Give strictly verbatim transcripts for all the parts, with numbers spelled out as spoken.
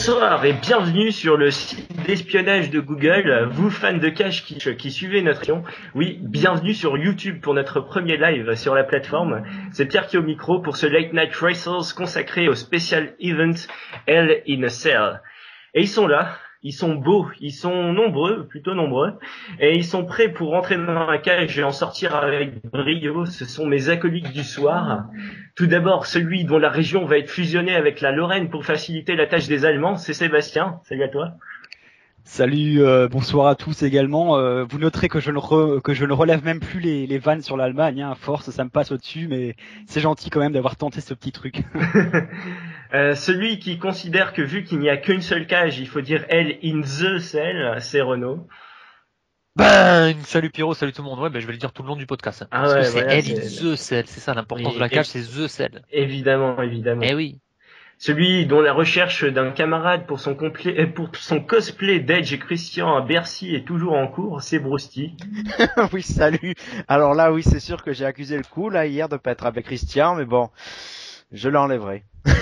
Bonsoir et bienvenue sur le site d'espionnage de Google. Vous fans de cash qui, qui suivez notre émission, oui, bienvenue sur YouTube pour notre premier live sur la plateforme. C'est Pierre qui est au micro pour ce Late Night Racers consacré au special event Hell in a Cell. Et ils sont là, ils sont beaux, ils sont nombreux, plutôt nombreux, et ils sont prêts pour rentrer dans la cage et en sortir avec brio. Ce sont mes acolytes du soir. Tout d'abord, celui dont la région va être fusionnée avec la Lorraine pour faciliter la tâche des Allemands, c'est Sébastien. Salut à toi. Salut, euh, bonsoir à tous également. Euh, vous noterez que je ne re, que je ne relève même plus les, les vannes sur l'Allemagne, hein, à force, ça me passe au-dessus, mais c'est gentil quand même d'avoir tenté ce petit truc. euh, celui qui considère que vu qu'il n'y a qu'une seule cage, il faut dire Hell in the Cell, c'est Renaud. Ben, salut Pierrot, salut tout le monde. Ouais, ben je vais le dire tout le long du podcast. Ah parce ouais, que c'est voilà, Hell c'est... in the Cell, c'est ça l'importance oui, de la cage, et... c'est the Cell. Évidemment, évidemment. Eh oui. Celui dont la recherche d'un camarade pour son, complet, pour son cosplay d'Edge et Christian à Bercy est toujours en cours, c'est Brousty. Oui, salut. Alors là, oui, c'est sûr que j'ai accusé le coup là hier de pas être avec Christian, mais bon, je l'enlèverai.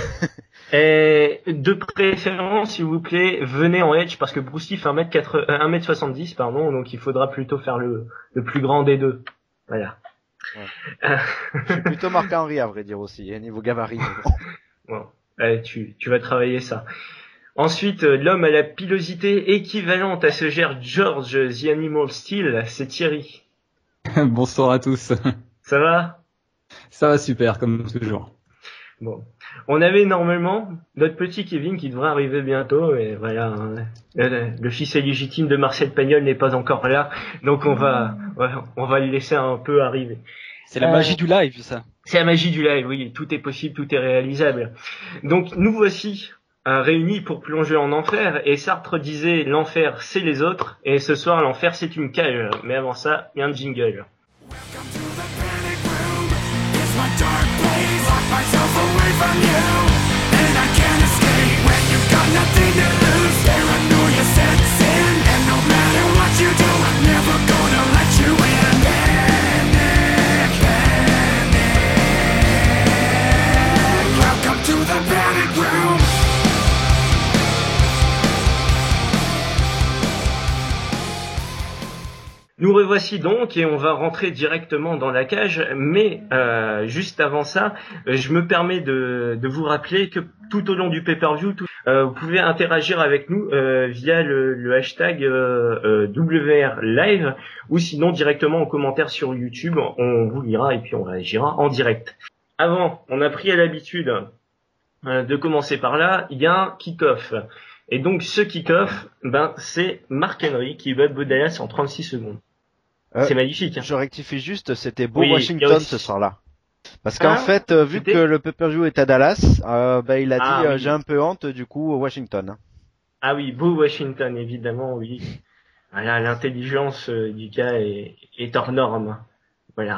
Et de préférence, s'il vous plaît, venez en Edge parce que Brousty fait un mètre soixante-dix, pardon, donc il faudra plutôt faire le, le plus grand des deux. Voilà. Ouais. Euh... Je suis plutôt Marc-Henri à vrai dire aussi, hein, niveau gabarit. Bon. Bon. Allez, tu, tu vas travailler ça. Ensuite, euh, l'homme à la pilosité équivalente à ce gère George The Animal Steel, c'est Thierry. Bonsoir à tous. Ça va ? Ça va super, comme toujours. Bon. On avait normalement notre petit Kevin qui devrait arriver bientôt, mais voilà, hein, le, le fils illégitime de Marcel Pagnol n'est pas encore là, donc on va, on va le laisser un peu arriver. C'est la euh... magie du live, ça. C'est la magie du live, oui, tout est possible, tout est réalisable. Donc nous voici euh, réunis pour plonger en enfer, et Sartre disait l'enfer c'est les autres, et ce soir l'enfer c'est une cage. Mais avant ça, il y a un jingle. Nous revoici donc et on va rentrer directement dans la cage, mais euh, juste avant ça, je me permets de, de vous rappeler que tout au long du pay-per-view, tout, euh, vous pouvez interagir avec nous euh, via le, le hashtag euh, euh, W R Live ou sinon directement en commentaire sur YouTube, on vous lira et puis on réagira en direct. Avant, on a pris à l'habitude euh, de commencer par là, il y a un kick-off. Et donc ce kick-off, ben c'est Marc-Henry qui bat Bo Dallas en trente-six secondes. Euh, c'est magnifique. Hein. Je rectifie juste, c'était Bo oui, Washington ce soir-là. Parce qu'en ah, fait, euh, vu que le pay-per-view est à Dallas, euh, ben il a ah, dit oui. euh, j'ai un peu honte du coup Washington. Ah oui, Bo Washington évidemment, oui. Voilà, l'intelligence euh, du gars est, est hors norme. Voilà.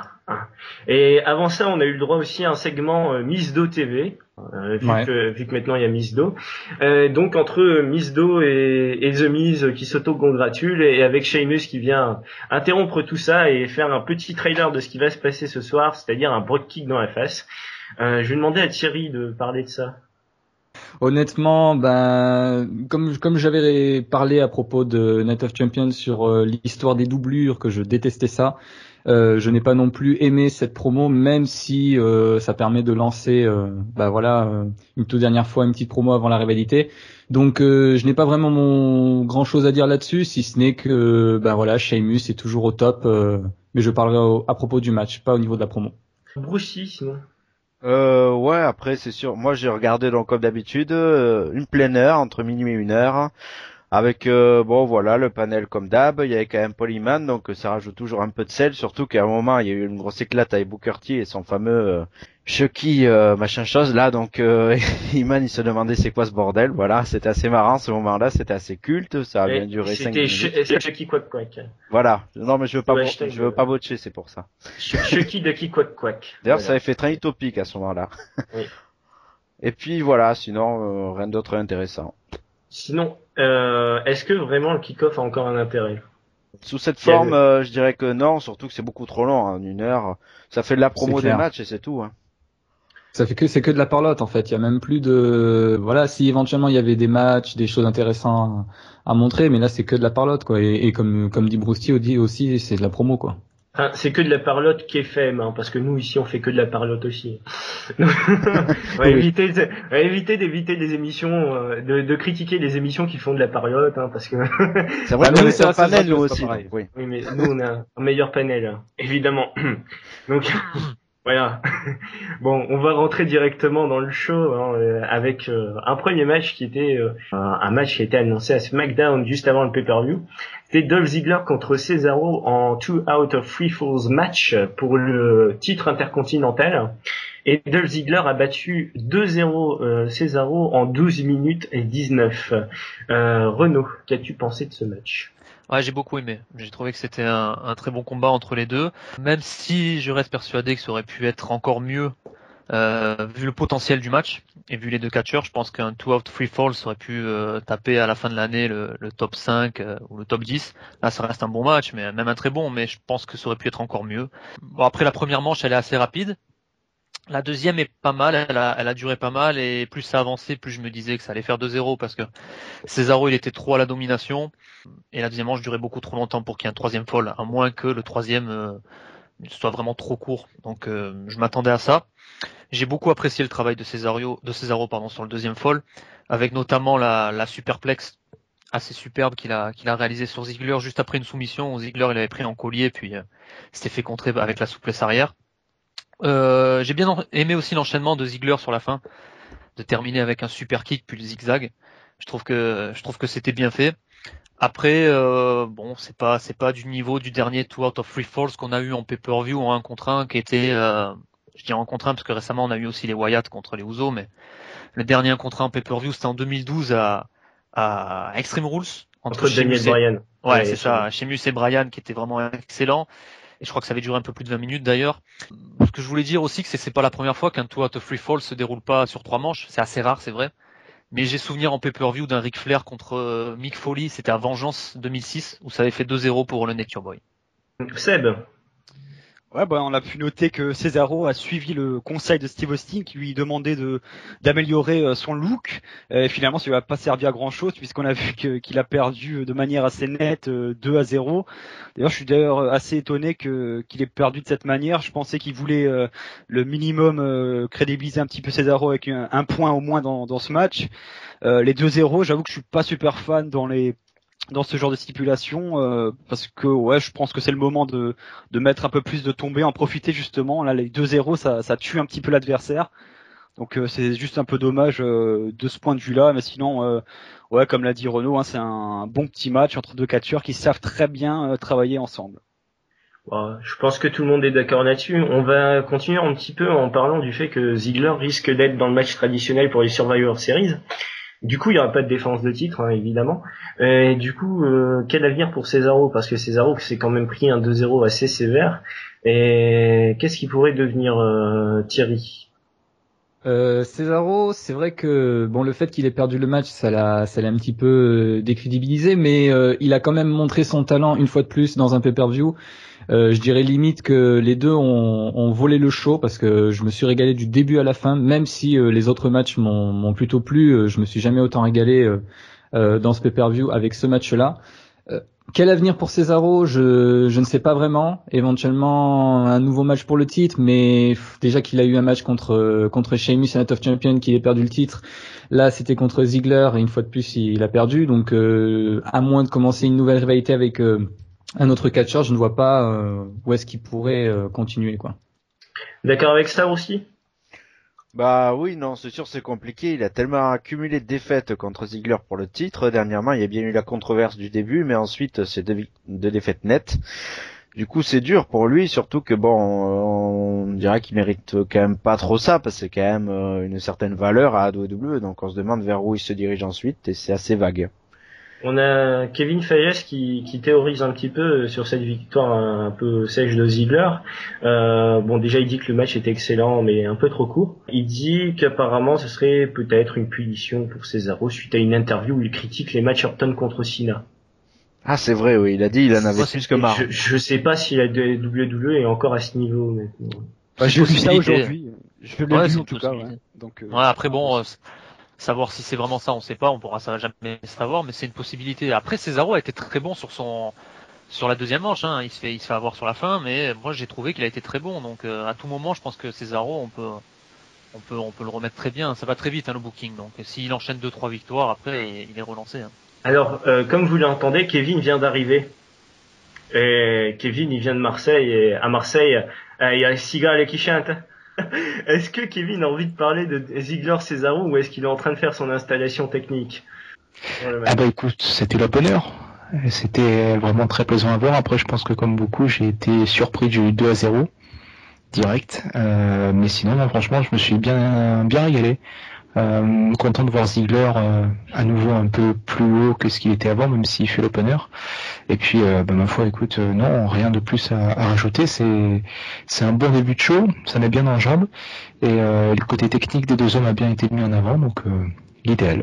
Et avant ça, on a eu le droit aussi à un segment euh, Miss Do T V, euh, vu, ouais. que, vu que maintenant il y a Miss Do. Euh, donc entre Miss Do et, et The Miz qui s'auto-congratule et avec Sheamus qui vient interrompre tout ça et faire un petit trailer de ce qui va se passer ce soir, c'est-à-dire un broad kick dans la face. Euh, je vais demander à Thierry de parler de ça. Honnêtement, ben comme comme j'avais parlé à propos de Night of Champions sur euh, l'histoire des doublures, que je détestais ça. Euh, je n'ai pas non plus aimé cette promo, même si euh, ça permet de lancer, euh, bah voilà, euh, une toute dernière fois une petite promo avant la rivalité. Donc, euh, je n'ai pas vraiment mon grand chose à dire là-dessus, si ce n'est que, bah voilà, Sheamus est toujours au top. Euh, mais je parlerai au, à propos du match, pas au niveau de la promo. Brucey, sinon. Euh, ouais, après c'est sûr. Moi, j'ai regardé donc comme d'habitude euh, une pleine heure entre minuit et une heure. Avec euh, bon voilà le panel comme d'hab, il y avait quand même Paul Heyman, donc ça rajoute toujours un peu de sel, surtout qu'à un moment il y a eu une grosse éclate avec Booker T et son fameux euh, Chucky euh, machin chose là, donc euh, Heyman il se demandait c'est quoi ce bordel, voilà, c'était assez marrant ce moment-là, c'était assez culte, ça a et bien duré cinq minutes. C'était Chucky Quack Quack. Voilà, non mais je veux pas, ouais, bo- je veux pas botcher, c'est pour ça. Chucky Ducky Quack Quack. D'ailleurs voilà. Ça avait fait très utopique à ce moment-là. Oui. Et puis voilà, sinon euh, rien d'autre intéressant. Sinon, euh, est-ce que vraiment le kick-off a encore un intérêt ? Sous cette forme, euh, je dirais que non, surtout que c'est beaucoup trop long, hein, une heure. Ça fait de la promo des matchs et c'est tout. Hein. Ça fait que c'est que de la parlotte en fait. Il y a même plus de voilà. Si éventuellement il y avait des matchs, des choses intéressantes à montrer, mais là c'est que de la parlotte quoi. Et, et comme comme dit Brousti aussi, c'est de la promo quoi. Enfin, c'est que de la parlotte qui est F M, hein, parce que nous ici on fait que de la parlotte aussi. on va éviter, on va éviter d'éviter des émissions, euh, de, de critiquer les émissions qui font de la parlotte, hein, parce que. C'est vrai que nous c'est un panel nous aussi. Donc, oui. oui, mais nous on a un meilleur panel, hein, évidemment. Donc. Voilà. Bon, on va rentrer directement dans le show hein, euh, avec euh, un premier match qui était euh, un match qui a été annoncé à SmackDown juste avant le pay-per-view. C'était Dolph Ziggler contre Cesaro en two out of three falls match pour le titre intercontinental. Et Dolph Ziggler a battu deux zéro euh, Cesaro en douze minutes et dix-neuf. Euh, Renaud, qu'as-tu pensé de ce match ? Ouais, j'ai beaucoup aimé. J'ai trouvé que c'était un, un très bon combat entre les deux, même si je reste persuadé que ça aurait pu être encore mieux euh, vu le potentiel du match et vu les deux catcheurs. Je pense qu'un two out three falls aurait pu euh, taper à la fin de l'année le, le top cinq euh, ou le top dix. Là, ça reste un bon match, mais même un très bon, mais je pense que ça aurait pu être encore mieux. Bon, après la première manche, elle est assez rapide. La deuxième est pas mal, elle a, elle a duré pas mal et plus ça avançait, plus je me disais que ça allait faire deux zéro parce que Cesaro il était trop à la domination et la deuxième manche durait beaucoup trop longtemps pour qu'il y ait un troisième fall, à moins que le troisième euh, soit vraiment trop court. Donc euh, je m'attendais à ça. J'ai beaucoup apprécié le travail de Cesaro, de Cesaro pardon, sur le deuxième fall, avec notamment la, la superplex assez superbe qu'il a, qu'il a réalisé sur Ziggler juste après une soumission où Ziggler il avait pris en collier puis euh, s'était fait contrer avec la souplesse arrière. Euh, j'ai bien aimé aussi l'enchaînement de Ziggler sur la fin, de terminer avec un super kick puis le zigzag. Je trouve que je trouve que c'était bien fait. Après, euh, bon, c'est pas c'est pas du niveau du dernier two out of three falls qu'on a eu en pay-per-view en un contre un qui était, euh, je dis en contre un parce que récemment on a eu aussi les Wyatt contre les Usos, mais le dernier un contre un en pay-per-view c'était en deux mille douze à à Extreme Rules entre, entre Daniel Bryan. Ouais, ouais, c'est ça, Sheamus et Bryan qui était vraiment excellent. Et je crois que ça avait duré un peu plus de vingt minutes d'ailleurs. Ce que je voulais dire aussi, que c'est, c'est pas la première fois qu'un two out of three falls se déroule pas sur trois manches. C'est assez rare, c'est vrai. Mais j'ai souvenir en pay-per-view d'un Ric Flair contre euh, Mick Foley. C'était à Vengeance deux mille six, où ça avait fait deux zéro pour le Nature Boy. Seb. Ouais, bah, on a pu noter que Cesaro a suivi le conseil de Steve Austin qui lui demandait de d'améliorer son look. Et finalement, ça lui a pas servi à grand chose puisqu'on a vu que, qu'il a perdu de manière assez nette deux à zéro. D'ailleurs, je suis d'ailleurs assez étonné que qu'il ait perdu de cette manière. Je pensais qu'il voulait euh, le minimum euh, crédibiliser un petit peu Cesaro avec un, un point au moins dans, dans ce match. Euh, les deux zéro, j'avoue que je suis pas super fan dans les dans ce genre de stipulation euh, parce que ouais je pense que c'est le moment de de mettre un peu plus de tombées, en profiter justement. Là les deux zéro ça ça tue un petit peu l'adversaire, donc euh, c'est juste un peu dommage euh, de ce point de vue là, mais sinon euh, ouais comme l'a dit Renaud hein, c'est un bon petit match entre deux catcheurs qui savent très bien euh, travailler ensemble. Ouais, je pense que tout le monde est d'accord là-dessus. On va continuer un petit peu en parlant du fait que Ziggler risque d'être dans le match traditionnel pour les Survivor Series. Du coup, il n'y aura pas de défense de titre, hein, évidemment. Et du coup, euh, quel avenir pour Cesaro ? Parce que Cesaro s'est quand même pris un deux zéro assez sévère. Et qu'est-ce qui pourrait devenir euh, Thierry ? Euh, Cesaro, c'est vrai que bon, le fait qu'il ait perdu le match, ça l'a, ça l'a un petit peu décrédibilisé, mais euh, il a quand même montré son talent une fois de plus dans un pay-per-view. Euh, je dirais limite que les deux ont, ont volé le show parce que je me suis régalé du début à la fin, même si euh, les autres matchs m'ont, m'ont plutôt plu. Euh, je me suis jamais autant régalé euh, euh, dans ce pay-per-view avec ce match-là. Euh, quel avenir pour Cesaro ? Je, je ne sais pas vraiment. Éventuellement un nouveau match pour le titre, mais pff, déjà qu'il a eu un match contre contre Sheamus et Night of Champions, qu'il ait perdu le titre. Là, c'était contre Ziggler et une fois de plus, il a perdu. Donc, euh, à moins de commencer une nouvelle rivalité avec euh, un autre catcheur, je ne vois pas euh, où est-ce qu'il pourrait euh, continuer, quoi. D'accord avec ça aussi ? Bah oui, non, c'est sûr, c'est compliqué. Il a tellement accumulé de défaites contre Ziggler pour le titre. Dernièrement, il y a bien eu la controverse du début, mais ensuite, c'est deux, deux défaites nettes. Du coup, c'est dur pour lui, surtout que bon, on dirait qu'il mérite quand même pas trop ça, parce que c'est quand même une certaine valeur à A E W, donc on se demande vers où il se dirige ensuite, et c'est assez vague. On a Kevin Fayez qui, qui théorise un petit peu sur cette victoire un peu sèche de Ziggler. Euh, bon, déjà il dit que le match était excellent, mais un peu trop court. Il dit qu'apparemment ce serait peut-être une punition pour Cesaro suite à une interview où il critique les matchs Orton contre Cena. Ah, c'est vrai, oui, il a dit il en avait Moi, plus que marre. Je, je sais pas si la W W E est encore à ce niveau maintenant. Bah, j'ai vu ça aujourd'hui. Je l'ai Ouais, vu c'est en une tout cas. possibilité. Ouais. Donc, euh, Ouais, après bon, euh, savoir si c'est vraiment ça, on sait pas, on pourra ça jamais savoir, mais c'est une possibilité. Après, Cesaro a été très bon sur son sur la deuxième manche, hein. Il se fait il se fait avoir sur la fin, mais moi j'ai trouvé qu'il a été très bon. Donc euh, à tout moment, je pense que Cesaro, on peut on peut on peut le remettre très bien. Ça va très vite hein, le booking. Donc s'il enchaîne deux trois victoires, après il, il est relancé. Hein. Alors, euh, comme vous l'entendez, Kevin vient d'arriver. Et Kevin, il vient de Marseille. Et à Marseille, euh, il y a les cigales qui chantent. Est-ce que Kevin a envie de parler de Ziggler Cesaro ou est-ce qu'il est en train de faire son installation technique? Ah bah écoute, c'était l'opener. C'était vraiment très plaisant à voir. Après, je pense que comme beaucoup, j'ai été surpris du deux à zéro direct. Euh, mais sinon, non, franchement, je me suis bien bien régalé. Euh, content de voir Ziggler euh, à nouveau un peu plus haut que ce qu'il était avant, même s'il fait l'opener. Et puis, euh, bah, ma foi, écoute, euh, non, rien de plus à, à rajouter. C'est c'est un bon début de show, ça met bien dans le jambe. Et euh, le côté technique des deux hommes a bien été mis en avant, donc euh, l'idéal.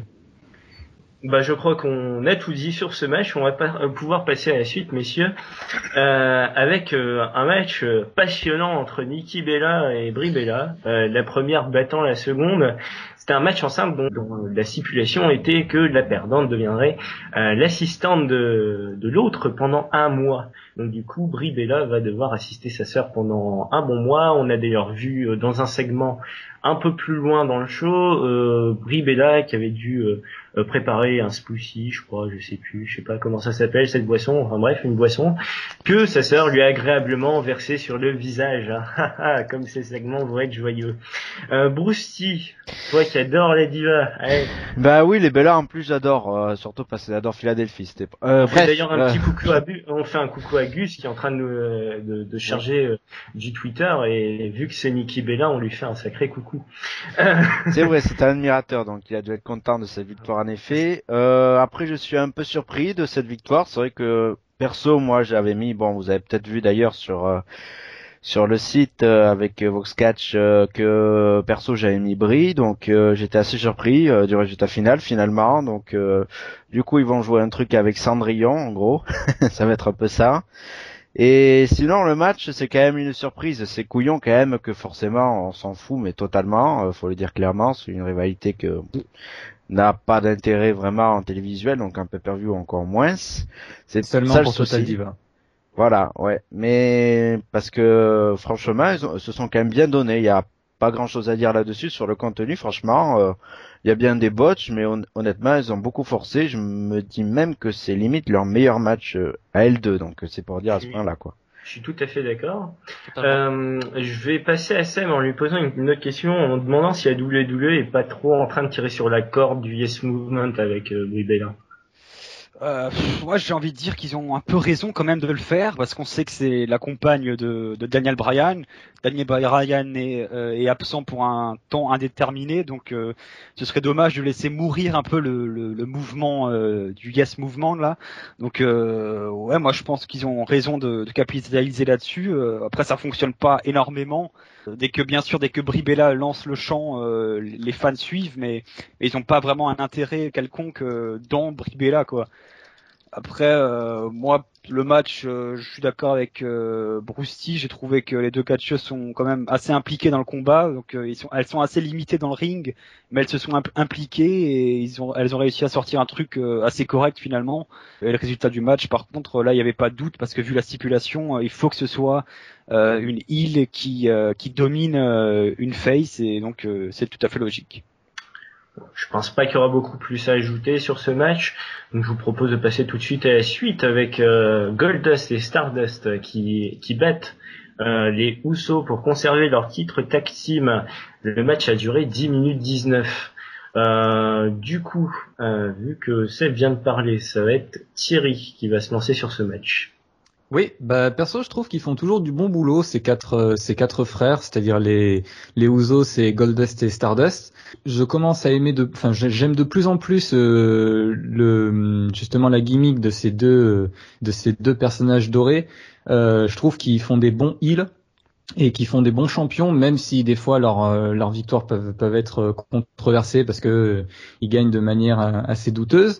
Bah, je crois qu'on a tout dit sur ce match. On va pas pouvoir passer à la suite, messieurs, euh, avec euh, un match passionnant entre Nikki Bella et Brie Bella. Euh, la première battant la seconde. C'était un match en simple dont, dont la stipulation était que la perdante deviendrait euh, l'assistante de, de l'autre pendant un mois. Donc du coup, Brie Bella va devoir assister sa sœur pendant un bon mois. On a d'ailleurs vu euh, dans un segment un peu plus loin dans le show, euh, Brie Bella qui avait dû euh, euh, préparer un smoothie, je crois, je sais plus, je sais pas comment ça s'appelle cette boisson, enfin bref, une boisson que sa sœur lui a agréablement versée sur le visage. Hein. Comme ces segments vont être joyeux. Euh, Bruce T, toi qui adore les divas, allez. Bah oui, les Bella en plus j'adore, euh, surtout parce que j'adore Philadelphie. C'était. Euh, On fait bref, d'ailleurs un euh, petit coucou à Bu- on fait un coucou à Gus qui est en train de, nous, euh, de, de charger euh, du Twitter et vu que c'est Nikki Bella, on lui fait un sacré coucou. C'est vrai, c'est un admirateur, donc il a dû être content de cette victoire en effet. Euh, après, je suis un peu surpris de cette victoire. C'est vrai que perso, moi, j'avais mis, bon, vous avez peut-être vu d'ailleurs sur euh, sur le site euh, avec Voxcatch euh, que perso j'avais mis Brie, donc euh, j'étais assez surpris euh, du résultat final finalement. Donc euh, du coup, ils vont jouer un truc avec Cendrillon, en gros, ça va être un peu ça. Et sinon, le match, c'est quand même une surprise. C'est couillon quand même que forcément, on s'en fout, mais totalement. Euh, faut le dire clairement, c'est une rivalité que n'a pas d'intérêt vraiment en télévisuel, donc un pay-per-view encore moins. C'est Seulement ça le pour Total souci. Diva. Voilà, ouais. Mais parce que franchement, ils ont- se sont quand même bien donnés. Il y a pas grand-chose à dire là-dessus sur le contenu. Franchement, euh, il y a bien des botches, mais hon- honnêtement, ils ont beaucoup forcé. Je me dis même que c'est limite leur meilleur match euh, à L deux, donc c'est pour dire à ce point-là, quoi. Je suis tout à fait d'accord. Totalement. Euh, je vais passer à Sam en lui posant une, une autre question, en demandant si la W W E est pas trop en train de tirer sur la corde du Yes Movement avec euh, Brie Bella. Euh, pff, moi, j'ai envie de dire qu'ils ont un peu raison quand même de le faire parce qu'on sait que c'est la compagne de, de Daniel Bryan. Daniel Bryan est, euh, est absent pour un temps indéterminé, donc euh, ce serait dommage de laisser mourir un peu le, le, le mouvement euh, du Yes Movement là. Donc euh, ouais, moi je pense qu'ils ont raison de, de capitaliser là-dessus. Euh, après, ça fonctionne pas énormément. Dès que bien sûr, dès que Brie Bella lance le chant, euh, les fans suivent, mais, mais ils n'ont pas vraiment un intérêt quelconque euh, dans Brie Bella quoi. Après, euh, moi, le match, euh, je suis d'accord avec euh, Bruce T. J'ai trouvé que les deux catcheuses sont quand même assez impliquées dans le combat, donc euh, ils sont, elles sont assez limitées dans le ring, mais elles se sont imp- impliquées et ils ont, elles ont réussi à sortir un truc euh, assez correct finalement. Et le résultat du match, par contre, là, il n'y avait pas de doute parce que vu la stipulation, euh, il faut que ce soit euh, une heel qui euh, qui domine euh, une face et donc euh, c'est tout à fait logique. Je pense pas qu'il y aura beaucoup plus à ajouter sur ce match. Donc je vous propose de passer tout de suite à la suite avec euh, Goldust et Stardust qui, qui battent euh, les Usos pour conserver leur titre tag team. Le match a duré dix minutes dix-neuf. Euh, du coup, euh, vu que Seb vient de parler, ça va être Thierry qui va se lancer sur ce match. Oui, bah perso, je trouve qu'ils font toujours du bon boulot ces quatre euh, ces quatre frères, c'est-à-dire les les Usos, c'est Goldust et Stardust. Je commence à aimer de, enfin j'aime de plus en plus euh, le justement la gimmick de ces deux de ces deux personnages dorés. Euh, je trouve qu'ils font des bons heals. et qui font des bons champions, même si des fois leurs euh, leurs victoires peuvent peuvent être controversées parce que euh, ils gagnent de manière euh, assez douteuse.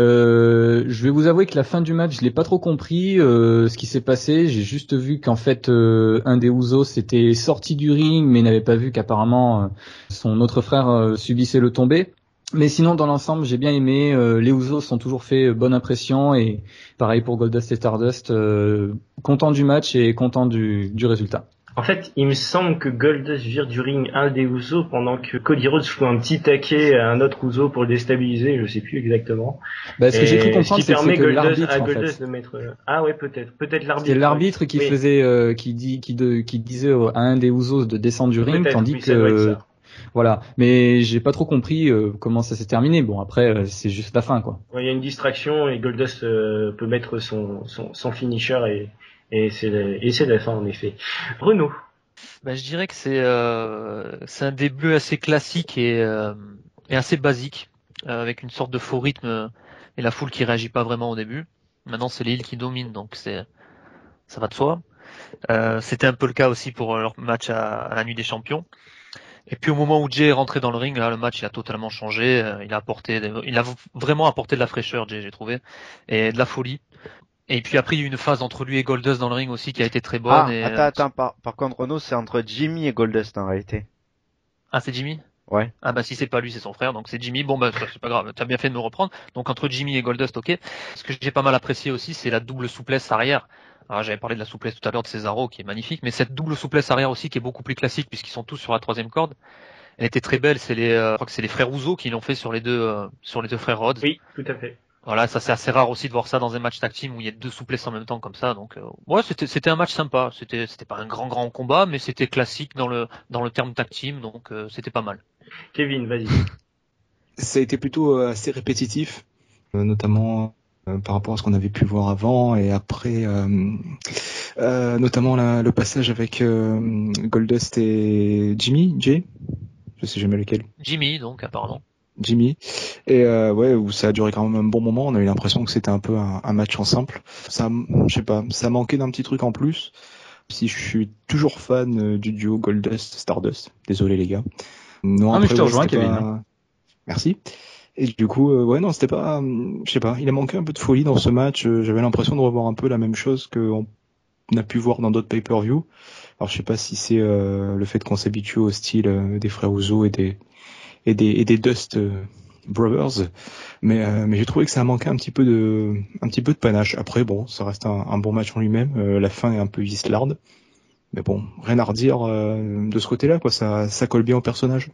Euh, je vais vous avouer que la fin du match, je l'ai pas trop compris euh, ce qui s'est passé. J'ai juste vu qu'en fait euh, un des Usos s'était sorti du ring, mais n'avait pas vu qu'apparemment euh, son autre frère euh, subissait le tombé. Mais sinon, dans l'ensemble, j'ai bien aimé. Euh, les Usos ont toujours fait bonne impression et pareil pour Goldust et Stardust. Euh, content du match et content du, du résultat. En fait, il me semble que Goldust vire du ring un des Usos pendant que Cody Rhodes fout un petit taquet à un autre Uso pour le déstabiliser, je sais plus exactement. Bah, ce que j'ai cru Et comprendre, ce qui c'est que, permet c'est que Goldust, l'arbitre, à en Goldust fait. de mettre. Ah ouais, peut-être, peut-être l'arbitre. C'est l'arbitre qui Oui. faisait, euh, qui dit, qui, de, qui disait à un des Usos de descendre du ring, Peut-être, tandis oui, ça doit être que, ça. voilà. Mais j'ai pas trop compris euh, comment ça s'est terminé. Bon, après, euh, c'est juste la fin, quoi. Ouais, il y a une distraction et Goldust euh, peut mettre son, son, son finisher et, et c'est la, et c'est la fin en effet. Renaud. Ben, je dirais que c'est euh, c'est un début assez classique et, euh, et assez basique, euh, avec une sorte de faux rythme euh, et la foule qui réagit pas vraiment au début. Maintenant, c'est les Heels qui dominent, donc c'est ça va de soi. Euh, c'était un peu le cas aussi pour leur match à, à la Nuit des Champions. Et puis au moment où Jay est rentré dans le ring, là, le match il a totalement changé. Euh, il a apporté, il a vraiment apporté de la fraîcheur, Jay, j'ai trouvé, et de la folie. Et puis après, il y a eu une phase entre lui et Goldust dans le ring aussi qui a été très bonne. Ah, Et... attends, attends, par, par contre, Renaud, c'est entre Jimmy et Goldust en réalité. Ah, c'est Jimmy? Ouais. Ah bah si c'est pas lui, c'est son frère, donc c'est Jimmy. Bon bah c'est pas grave, t'as bien fait de me reprendre. Donc entre Jimmy et Goldust, ok. Ce que j'ai pas mal apprécié aussi, c'est la double souplesse arrière. Alors j'avais parlé de la souplesse tout à l'heure de Cesaro qui est magnifique, mais cette double souplesse arrière aussi qui est beaucoup plus classique puisqu'ils sont tous sur la troisième corde. Elle était très belle. C'est les, euh, je crois que c'est les frères Ouzo qui l'ont fait sur les deux, euh, sur les deux frères Rhodes. Oui, tout à fait. Voilà, ça c'est assez rare aussi de voir ça dans un match tag team où il y a deux souplesses en même temps comme ça. Donc euh, ouais, c'était c'était un match sympa. C'était c'était pas un grand grand combat, mais c'était classique dans le dans le terme tag team, donc euh, c'était pas mal. Kevin, vas-y. Ça a été plutôt euh, assez répétitif, euh, notamment euh, par rapport à ce qu'on avait pu voir avant et après, euh, euh, notamment la, le passage avec euh, Goldust et Jimmy, Jay, je sais jamais lequel. Jimmy, donc apparemment. Jimmy, et euh, ouais, où ça a duré quand même un bon moment. On a eu l'impression que c'était un peu un, un match en simple. Ça, je sais pas, ça manquait d'un petit truc en plus. Si je suis toujours fan euh, du duo Goldust Stardust, désolé les gars. Non, Ah, mais après, je te ouais, rejoins, c'était Kevin. pas- Merci. Et du coup, euh, ouais, non, c'était pas, euh, je sais pas, il a manqué un peu de folie dans ce match. Euh, J'avais l'impression de revoir un peu la même chose qu'on a pu voir dans d'autres pay-per-view. Alors, je sais pas si c'est euh, le fait qu'on s'habitue au style euh, des frères Ouzo et des et des et des Dust euh, Brothers, mais euh, mais j'ai trouvé que ça a manqué un petit peu de un petit peu de panache. Après, bon, ça reste un, un bon match en lui-même. Euh, la fin est un peu vislarde, mais bon, rien à redire euh, de ce côté-là, quoi. Ça ça colle bien au personnage.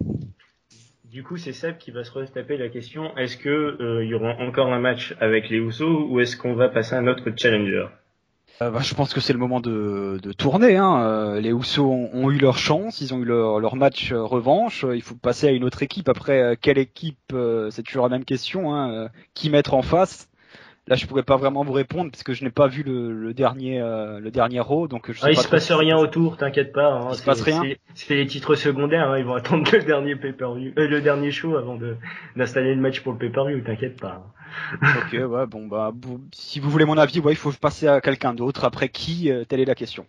Du coup, c'est Seb qui va se retaper la question. Est-ce que euh, il y aura encore un match avec les Usos ou est-ce qu'on va passer à un autre challenger? Euh, bah, je pense que c'est le moment de, de tourner. Hein. Euh, les Usos ont, ont eu leur chance, ils ont eu leur, leur match euh, revanche. Euh, il faut passer à une autre équipe. Après, euh, quelle équipe euh, c'est toujours la même question. Hein. Euh, qui mettre en face? Là, je pourrais pas vraiment vous répondre parce que je n'ai pas vu le, le dernier euh, le dernier Raw, donc je sais Ah, il pas se trop passe si rien c'est- autour, t'inquiète pas. Hein. Il se passe C'est- rien c'est- C'est les titres secondaires. Hein. Ils vont attendre le dernier pay-per-view, euh, le dernier show avant de d'installer le match pour le pay-per-view. T'inquiète pas. Ok, ouais, bon bah vous- si vous voulez mon avis, ouais, il faut passer à quelqu'un d'autre. Après qui, euh, telle est la question.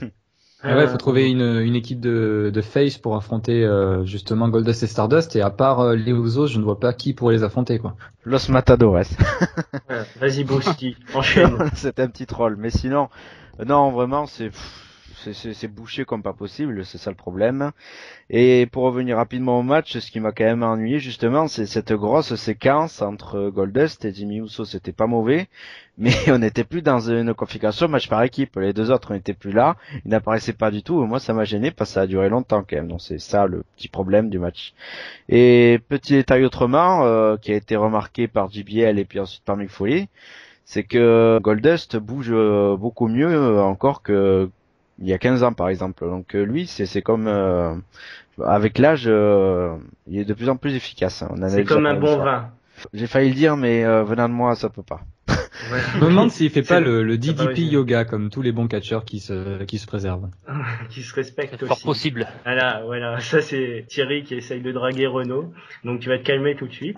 Ah ouais, faut Euh, trouver une, une équipe de, de face pour affronter euh, justement Goldust et Stardust. Et à part euh, les Usos, je ne vois pas qui pourrait les affronter, quoi. Los Matadores. voilà. Vas-y, Broski, enchaîne. C'est un petit troll. Mais sinon, euh, non, vraiment, c'est pff, c'est c'est c'est bouché comme pas possible. C'est ça le problème. Et pour revenir rapidement au match, ce qui m'a quand même ennuyé justement, c'est cette grosse séquence entre Goldust et Jimmy Uso. C'était pas mauvais, mais on n'était plus dans une configuration match par équipe. Les deux autres n'étaient plus là, ils n'apparaissaient pas du tout. Moi, ça m'a gêné parce que ça a duré longtemps quand même. Donc c'est ça le petit problème du match. Et petit détail autrement, euh, qui a été remarqué par J B L et puis ensuite par Mick Foley, c'est que Goldust bouge euh, beaucoup mieux euh, encore que il y a quinze ans par exemple. Donc euh, lui, c'est c'est comme euh, avec l'âge, euh, il est de plus en plus efficace. On en a C'est déjà comme un parlé bon une fois. vin. J'ai failli le dire, mais euh, venant de moi, ça peut pas. Voilà. Je me demande s'il fait pas C'est- le, le c'est pas D D P original. yoga comme tous les bons catcheurs qui se, qui se préservent. Qui se respecte C'est fort aussi. possible. Voilà, voilà, ça c'est Thierry qui essaye de draguer Renault, donc tu vas te calmer tout de suite.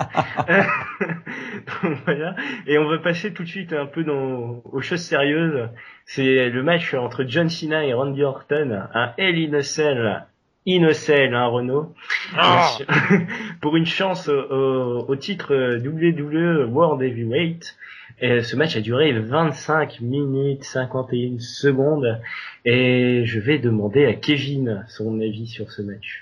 Donc, voilà, et on va passer tout de suite un peu dans, aux choses sérieuses. C'est le match entre John Cena et Randy Orton, un Hell in a Cell, in a Cell, hein, Renault, Ah pour une chance au, au titre W W E World Heavyweight. Et ce match a duré vingt-cinq minutes cinquante et une secondes et je vais demander à Kevin son avis sur ce match.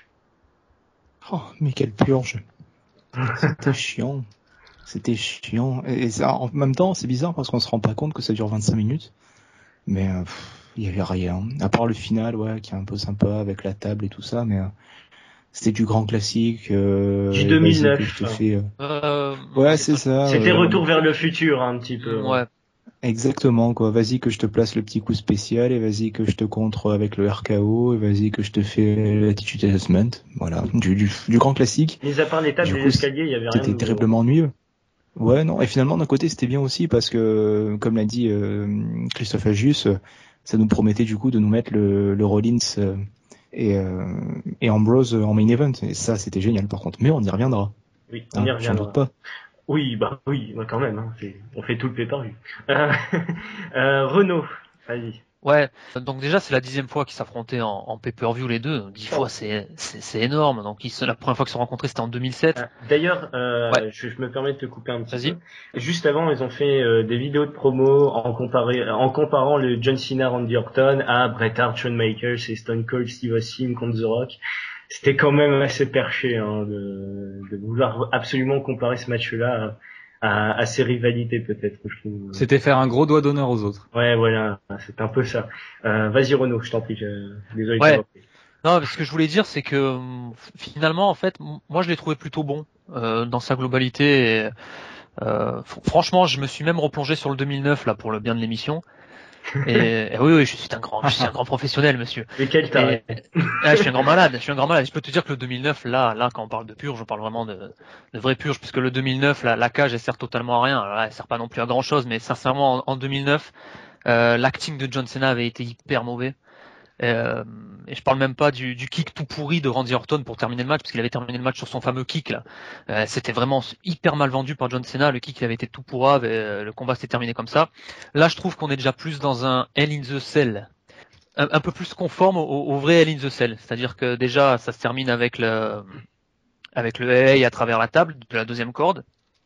Oh, mais quelle purge. C'était chiant. C'était chiant. Et, et ça, en même temps, c'est bizarre parce qu'on se rend pas compte que ça dure vingt-cinq minutes. Mais euh, pff, il y avait rien. À part le final, ouais, qui est un peu sympa avec la table et tout ça, mais euh, c'était du grand classique. Euh, Du et deux mille neuf, vas-y que je te hein. fais. euh, Euh, Ouais, c'est ça. C'était euh, Retour vers le futur un petit peu. ouais. Exactement, quoi. Vas-y que je te place le petit coup spécial et vas-y que je te contre avec le R K O et vas-y que je te fais l'attitude assessment. Voilà, du, du, du grand classique. Mis à part les tables Du des coup, escaliers, il y avait rien de C'était nouveau. terriblement ennuyeux. Ouais, non. Et finalement, d'un côté, c'était bien aussi parce que, comme l'a dit euh, Christophe Agius, euh, ça nous promettait du coup de nous mettre le, le Rollins euh, et, euh, et Ambrose en main event. Et ça, c'était génial par contre. Mais on y reviendra. Oui, on y Hein, j'en reviendra. doute pas. Oui, bah oui, bah, quand même, hein, c'est- on fait tout le pay-per-view. Euh, euh, Renault, vas-y. Ouais, donc déjà c'est la dixième fois qu'ils s'affrontaient en, en pay-per-view les deux. Dix fois c'est c'est c'est énorme. Donc ils, se- la première fois qu'ils se sont rencontrés c'était en deux mille sept. Ah, D'ailleurs, euh, Ouais. je, je me permets de te couper un petit Vas-y. peu. Juste avant, ils ont fait euh, des vidéos de promo en, comparé, en comparant le John Cena Randy Orton à Bret Hart, Shawn Michaels et Stone Cold Steve Austin contre The Rock. C'était quand même assez perché hein, de, de vouloir absolument comparer ce match-là à, à, à ces rivalités peut-être, je trouve. C'était faire un gros doigt d'honneur aux autres. Ouais, voilà, c'est un peu ça. Euh, vas-y Renaud, je t'en prie. Je... Désolé. de Ouais. t'avoir pris. Non, mais ce que je voulais dire, c'est que hum, finalement, en fait, m- moi, je l'ai trouvé plutôt bon euh, dans sa globalité. Et, euh, fr- franchement, je me suis même replongé sur le deux mille neuf là pour le bien de l'émission. Et, et oui, oui, je suis un grand, je suis un grand professionnel, monsieur. Et quel Et, taré. ah, je suis un grand malade. Je suis un grand malade. Je peux te dire que le deux mille neuf, là, là, quand on parle de purge, on parle vraiment de, de vraie purge, puisque le deux mille neuf, la, la cage, elle sert totalement à rien. Alors là, elle sert pas non plus à grand chose, mais sincèrement, en, en deux mille neuf, euh, l'acting de John Cena avait été hyper mauvais. Euh, et je parle même pas du, du kick tout pourri de Randy Orton pour terminer le match, parce qu'il avait terminé le match sur son fameux kick là. Euh, c'était vraiment hyper mal vendu par John Cena. Le kick il avait été tout pourrave et euh, le combat s'était terminé comme ça. Là, je trouve qu'on est déjà plus dans un Hell in the Cell, un, un peu plus conforme au, au vrai Hell in the Cell. C'est-à-dire que déjà, ça se termine avec le avec le hey à travers la table de la deuxième corde.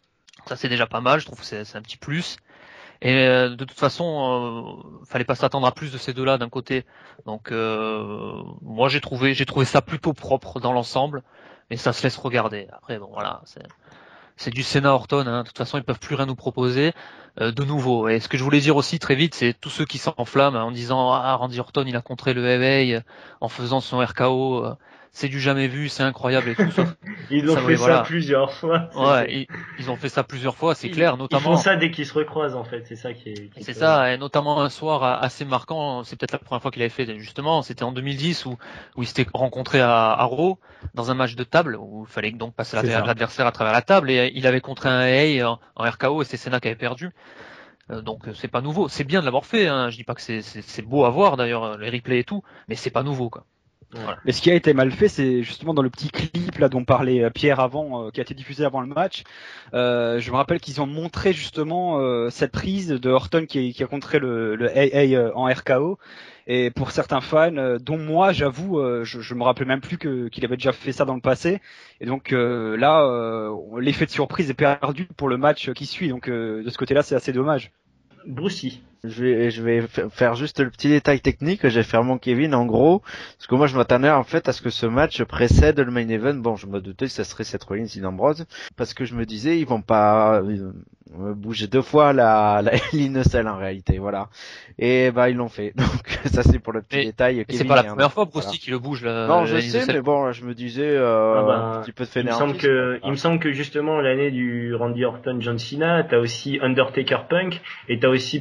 Ça c'est déjà pas mal. Je trouve que c'est, c'est un petit plus. Et euh, de toute façon, euh, fallait pas s'attendre à plus de ces deux-là d'un côté. Donc euh, moi j'ai trouvé j'ai trouvé ça plutôt propre dans l'ensemble, mais ça se laisse regarder. Après bon voilà, c'est c'est du Cena Orton. Hein. De toute façon ils peuvent plus rien nous proposer euh, de nouveau. Et ce que je voulais dire aussi très vite, c'est tous ceux qui s'enflamment en disant ah Randy Orton il a contré le Heavy en faisant son R K O. Euh, c'est du jamais vu, c'est incroyable et tout. Sauf, Ils ont ça, fait oui, ça voilà. plusieurs fois. c'est- Ouais, ils, ils ont fait ça plusieurs fois, c'est Ils- clair, Ils notamment. font ça dès qu'ils se recroisent en fait, c'est ça qui est. qui C'est est- ça, et notamment un soir assez marquant, c'est peut-être la première fois qu'il avait fait justement, c'était en deux mille dix où, où il s'était rencontré à, à Raw dans un match de table où il fallait donc passer C'est ça. l'adversaire à travers la table et il avait contré un Hey en, en R K O et c'est Cena qui avait perdu. Euh, donc c'est pas nouveau, c'est bien de l'avoir fait, hein. Je dis pas que c'est, c'est, c'est beau à voir d'ailleurs les replays et tout, mais c'est pas nouveau quoi. Voilà. Mais ce qui a été mal fait, c'est justement dans le petit clip là dont parlait Pierre avant, euh, qui a été diffusé avant le match. Euh, je me rappelle qu'ils ont montré justement euh, cette prise de Orton qui, qui a contré le, le A A en R K O. Et pour certains fans, euh, dont moi, j'avoue, euh, je, je me rappelais même plus que, qu'il avait déjà fait ça dans le passé. Et donc euh, là, euh, l'effet de surprise est perdu pour le match qui suit. Donc euh, de ce côté-là, c'est assez dommage. Brucey. Je vais, je vais f- faire juste le petit détail technique que j'ai fait mon Kevin en gros, parce que moi je m'attendais en fait à ce que ce match précède le main event. Bon, je me doutais que ça serait Seth Rollins et Ambrose, parce que je me disais ils vont pas euh, bouger deux fois la la Hell in a Cell en réalité, voilà. Et bah ils l'ont fait. Donc ça c'est pour le petit Mais- détail. Et Kevin, c'est pas la hein, première fois donc, Bruce voilà. qui le bouge là. Non, je la sais, Elise mais bon, là, je me disais euh, Ah bah, un petit peu de Il me semble fainéantise, que, quoi. il me semble que justement l'année du Randy Orton John Cena, t'as aussi Undertaker Punk et t'as aussi plus tard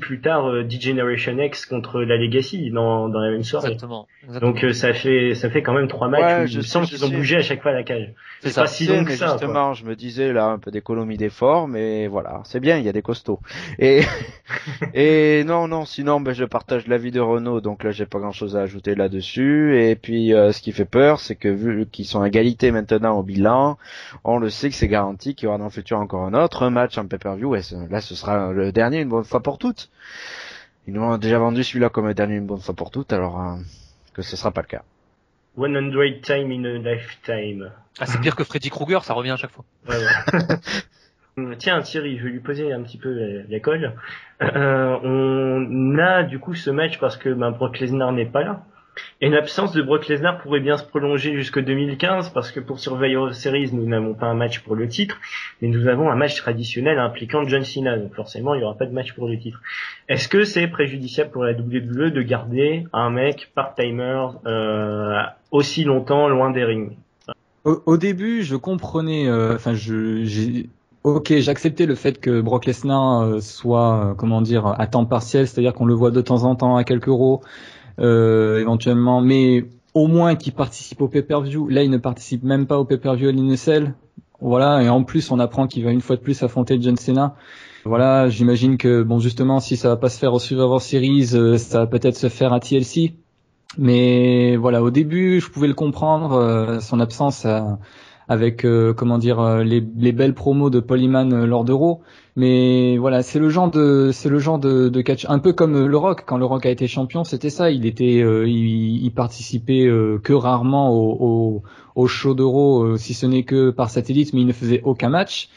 euh, D-Generation X contre la Legacy dans, dans la même soirée. Exactement. Exactement. Donc euh, ça fait ça fait quand même trois matchs Ouais, où je je sais, sens je qu'ils ont sais. bougé à chaque fois la cage. C'est C'est ça. pas si sais, long que mais ça. Quoi. justement, je me disais là un peu d'économie d'effort, mais voilà, c'est bien, il y a des costauds. Et et non, non, sinon, ben je partage l'avis de Renaud, donc là j'ai pas grand-chose à ajouter là-dessus. Et puis euh, ce qui fait peur, c'est que vu qu'ils sont à égalité maintenant au bilan, on le sait que c'est garanti qu'il y aura dans le futur encore un autre un match en pay-per-view. Et ce- là, ce sera le dernier une bonne fois pour toutes. Ils nous ont déjà vendu celui-là comme le dernier une bonne fois pour toutes, alors euh, que ce sera pas le cas. cent time in a lifetime. Ah, c'est pire que Freddy Krueger, ça revient à chaque fois. Ouais, ouais. Tiens Thierry, je vais lui poser un petit peu la, la colle. Euh, on a du coup ce match parce que ben, Brock Lesnar n'est pas là. Et l'absence de Brock Lesnar pourrait bien se prolonger jusqu'en deux mille quinze parce que pour Survivor Series, nous n'avons pas un match pour le titre, mais nous avons un match traditionnel impliquant John Cena. Donc forcément, il n'y aura pas de match pour le titre. Est-ce que c'est préjudiciable pour la W W E de garder un mec part-timer euh, aussi longtemps loin des rings? Au, au début, je comprenais, euh, enfin, je, j'ai, ok, j'acceptais le fait que Brock Lesnar euh, soit, euh, comment dire, à temps partiel, c'est-à-dire qu'on le voit de temps en temps à quelques euros, euh, éventuellement, mais au moins qu'il participe au pay-per-view. Là, il ne participe même pas au pay-per-view à l'I N S L. Voilà, et en plus, on apprend qu'il va une fois de plus affronter John Cena. Voilà, j'imagine que, bon, justement, si ça va pas se faire au Survivor Series, euh, ça va peut-être se faire à T L C. Mais voilà, au début, je pouvais le comprendre, euh, son absence euh, avec, euh, comment dire, euh, les, les belles promos de Paul Heyman euh, lors d'Euro. Mais voilà, c'est le genre de, c'est le genre de, de catch, un peu comme euh, le Rock. Quand le Rock a été champion, c'était ça. Il était, euh, il, il participait euh, que rarement au, au, au show d'Euro, euh, si ce n'est que par satellite, mais il ne faisait aucun match.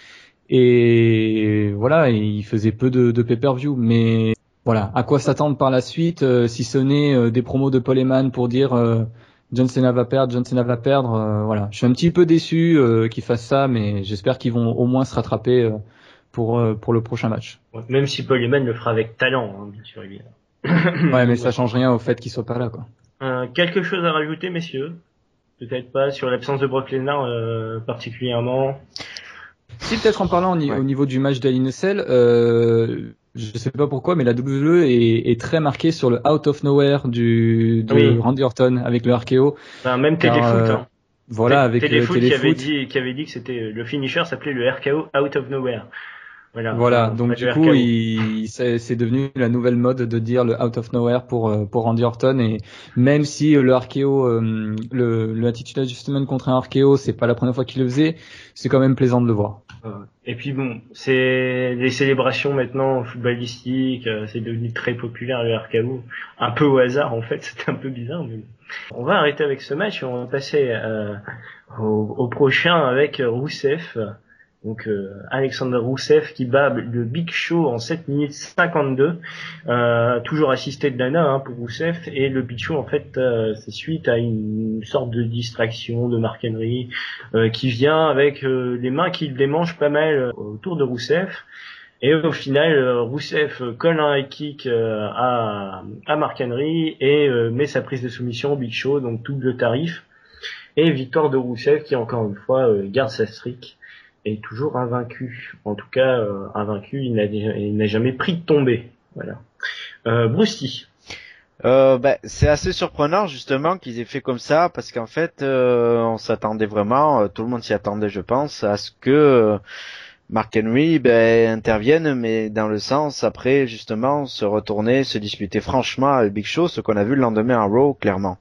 Et voilà, et il faisait peu de, de pay-per-view. Mais voilà, à quoi s'attendre par la suite, euh, si ce n'est euh, des promos de Paul Heyman pour dire euh, John Cena va perdre, John Cena va perdre. Euh, voilà, je suis un petit peu déçu euh, qu'ils fassent ça, mais j'espère qu'ils vont au moins se rattraper euh, pour euh, pour le prochain match. Même si Paul Heyman le fera avec talent, hein, bien sûr, évidemment. Ouais, mais ça change rien au fait qu'il soit pas là, quoi. Euh, quelque chose à rajouter, messieurs? Peut-être pas sur l'absence de Brock Lesnar euh, particulièrement. Si, peut-être en parlant au, ni- Ouais. au niveau du match d'A L N S L, euh, je sais pas pourquoi, mais la W W E est, est très marquée sur le out of nowhere du de Oui. Randy Orton avec le R K O. Enfin, même Car, Téléfoot, euh, hein. Voilà, avec Téléfoot, le qui avait Téléfoot. dit, qui avait dit que c'était le finisher s'appelait le R K O out of nowhere. Voilà. Voilà, Enfin, donc pas du le coup, R K O. il, c'est, c'est devenu la nouvelle mode de dire le out of nowhere pour euh, pour Randy Orton, et même si euh, le R K O, euh, le le attitude adjustment contre un R K O, c'est pas la première fois qu'il le faisait, c'est quand même plaisant de le voir. Et puis bon, c'est les célébrations maintenant footballistiques, euh, c'est devenu très populaire le R K O, un peu au hasard en fait, c'était un peu bizarre. Mais... On va arrêter avec ce match et on va passer euh, au, au prochain avec Rousseff. Donc euh, Alexander Rousseff qui bat le Big Show en sept minutes cinquante-deux, euh, toujours assisté de Lana hein, pour Rousseff, et le Big Show en fait euh, c'est suite à une sorte de distraction de Mark Henry euh, qui vient avec euh, les mains qui le démangent pas mal euh, autour de Rousseff, et au final euh, Rousseff colle un high kick euh, à, à Mark Henry et euh, met sa prise de soumission au Big Show, donc double tarif, et victoire de Rousseff qui encore une fois euh, garde sa streak. Et toujours invaincu. En tout cas, euh, invaincu, il n'a, il n'a jamais pris de tombée. Voilà. Euh, Brusty. Euh, bah, c'est assez surprenant justement qu'ils aient fait comme ça, parce qu'en fait, euh, on s'attendait vraiment, euh, tout le monde s'y attendait, je pense, à ce que euh, Mark Henry ben, intervienne, mais dans le sens après justement se retourner, se disputer franchement avec Big Show, ce qu'on a vu le lendemain à Raw, clairement.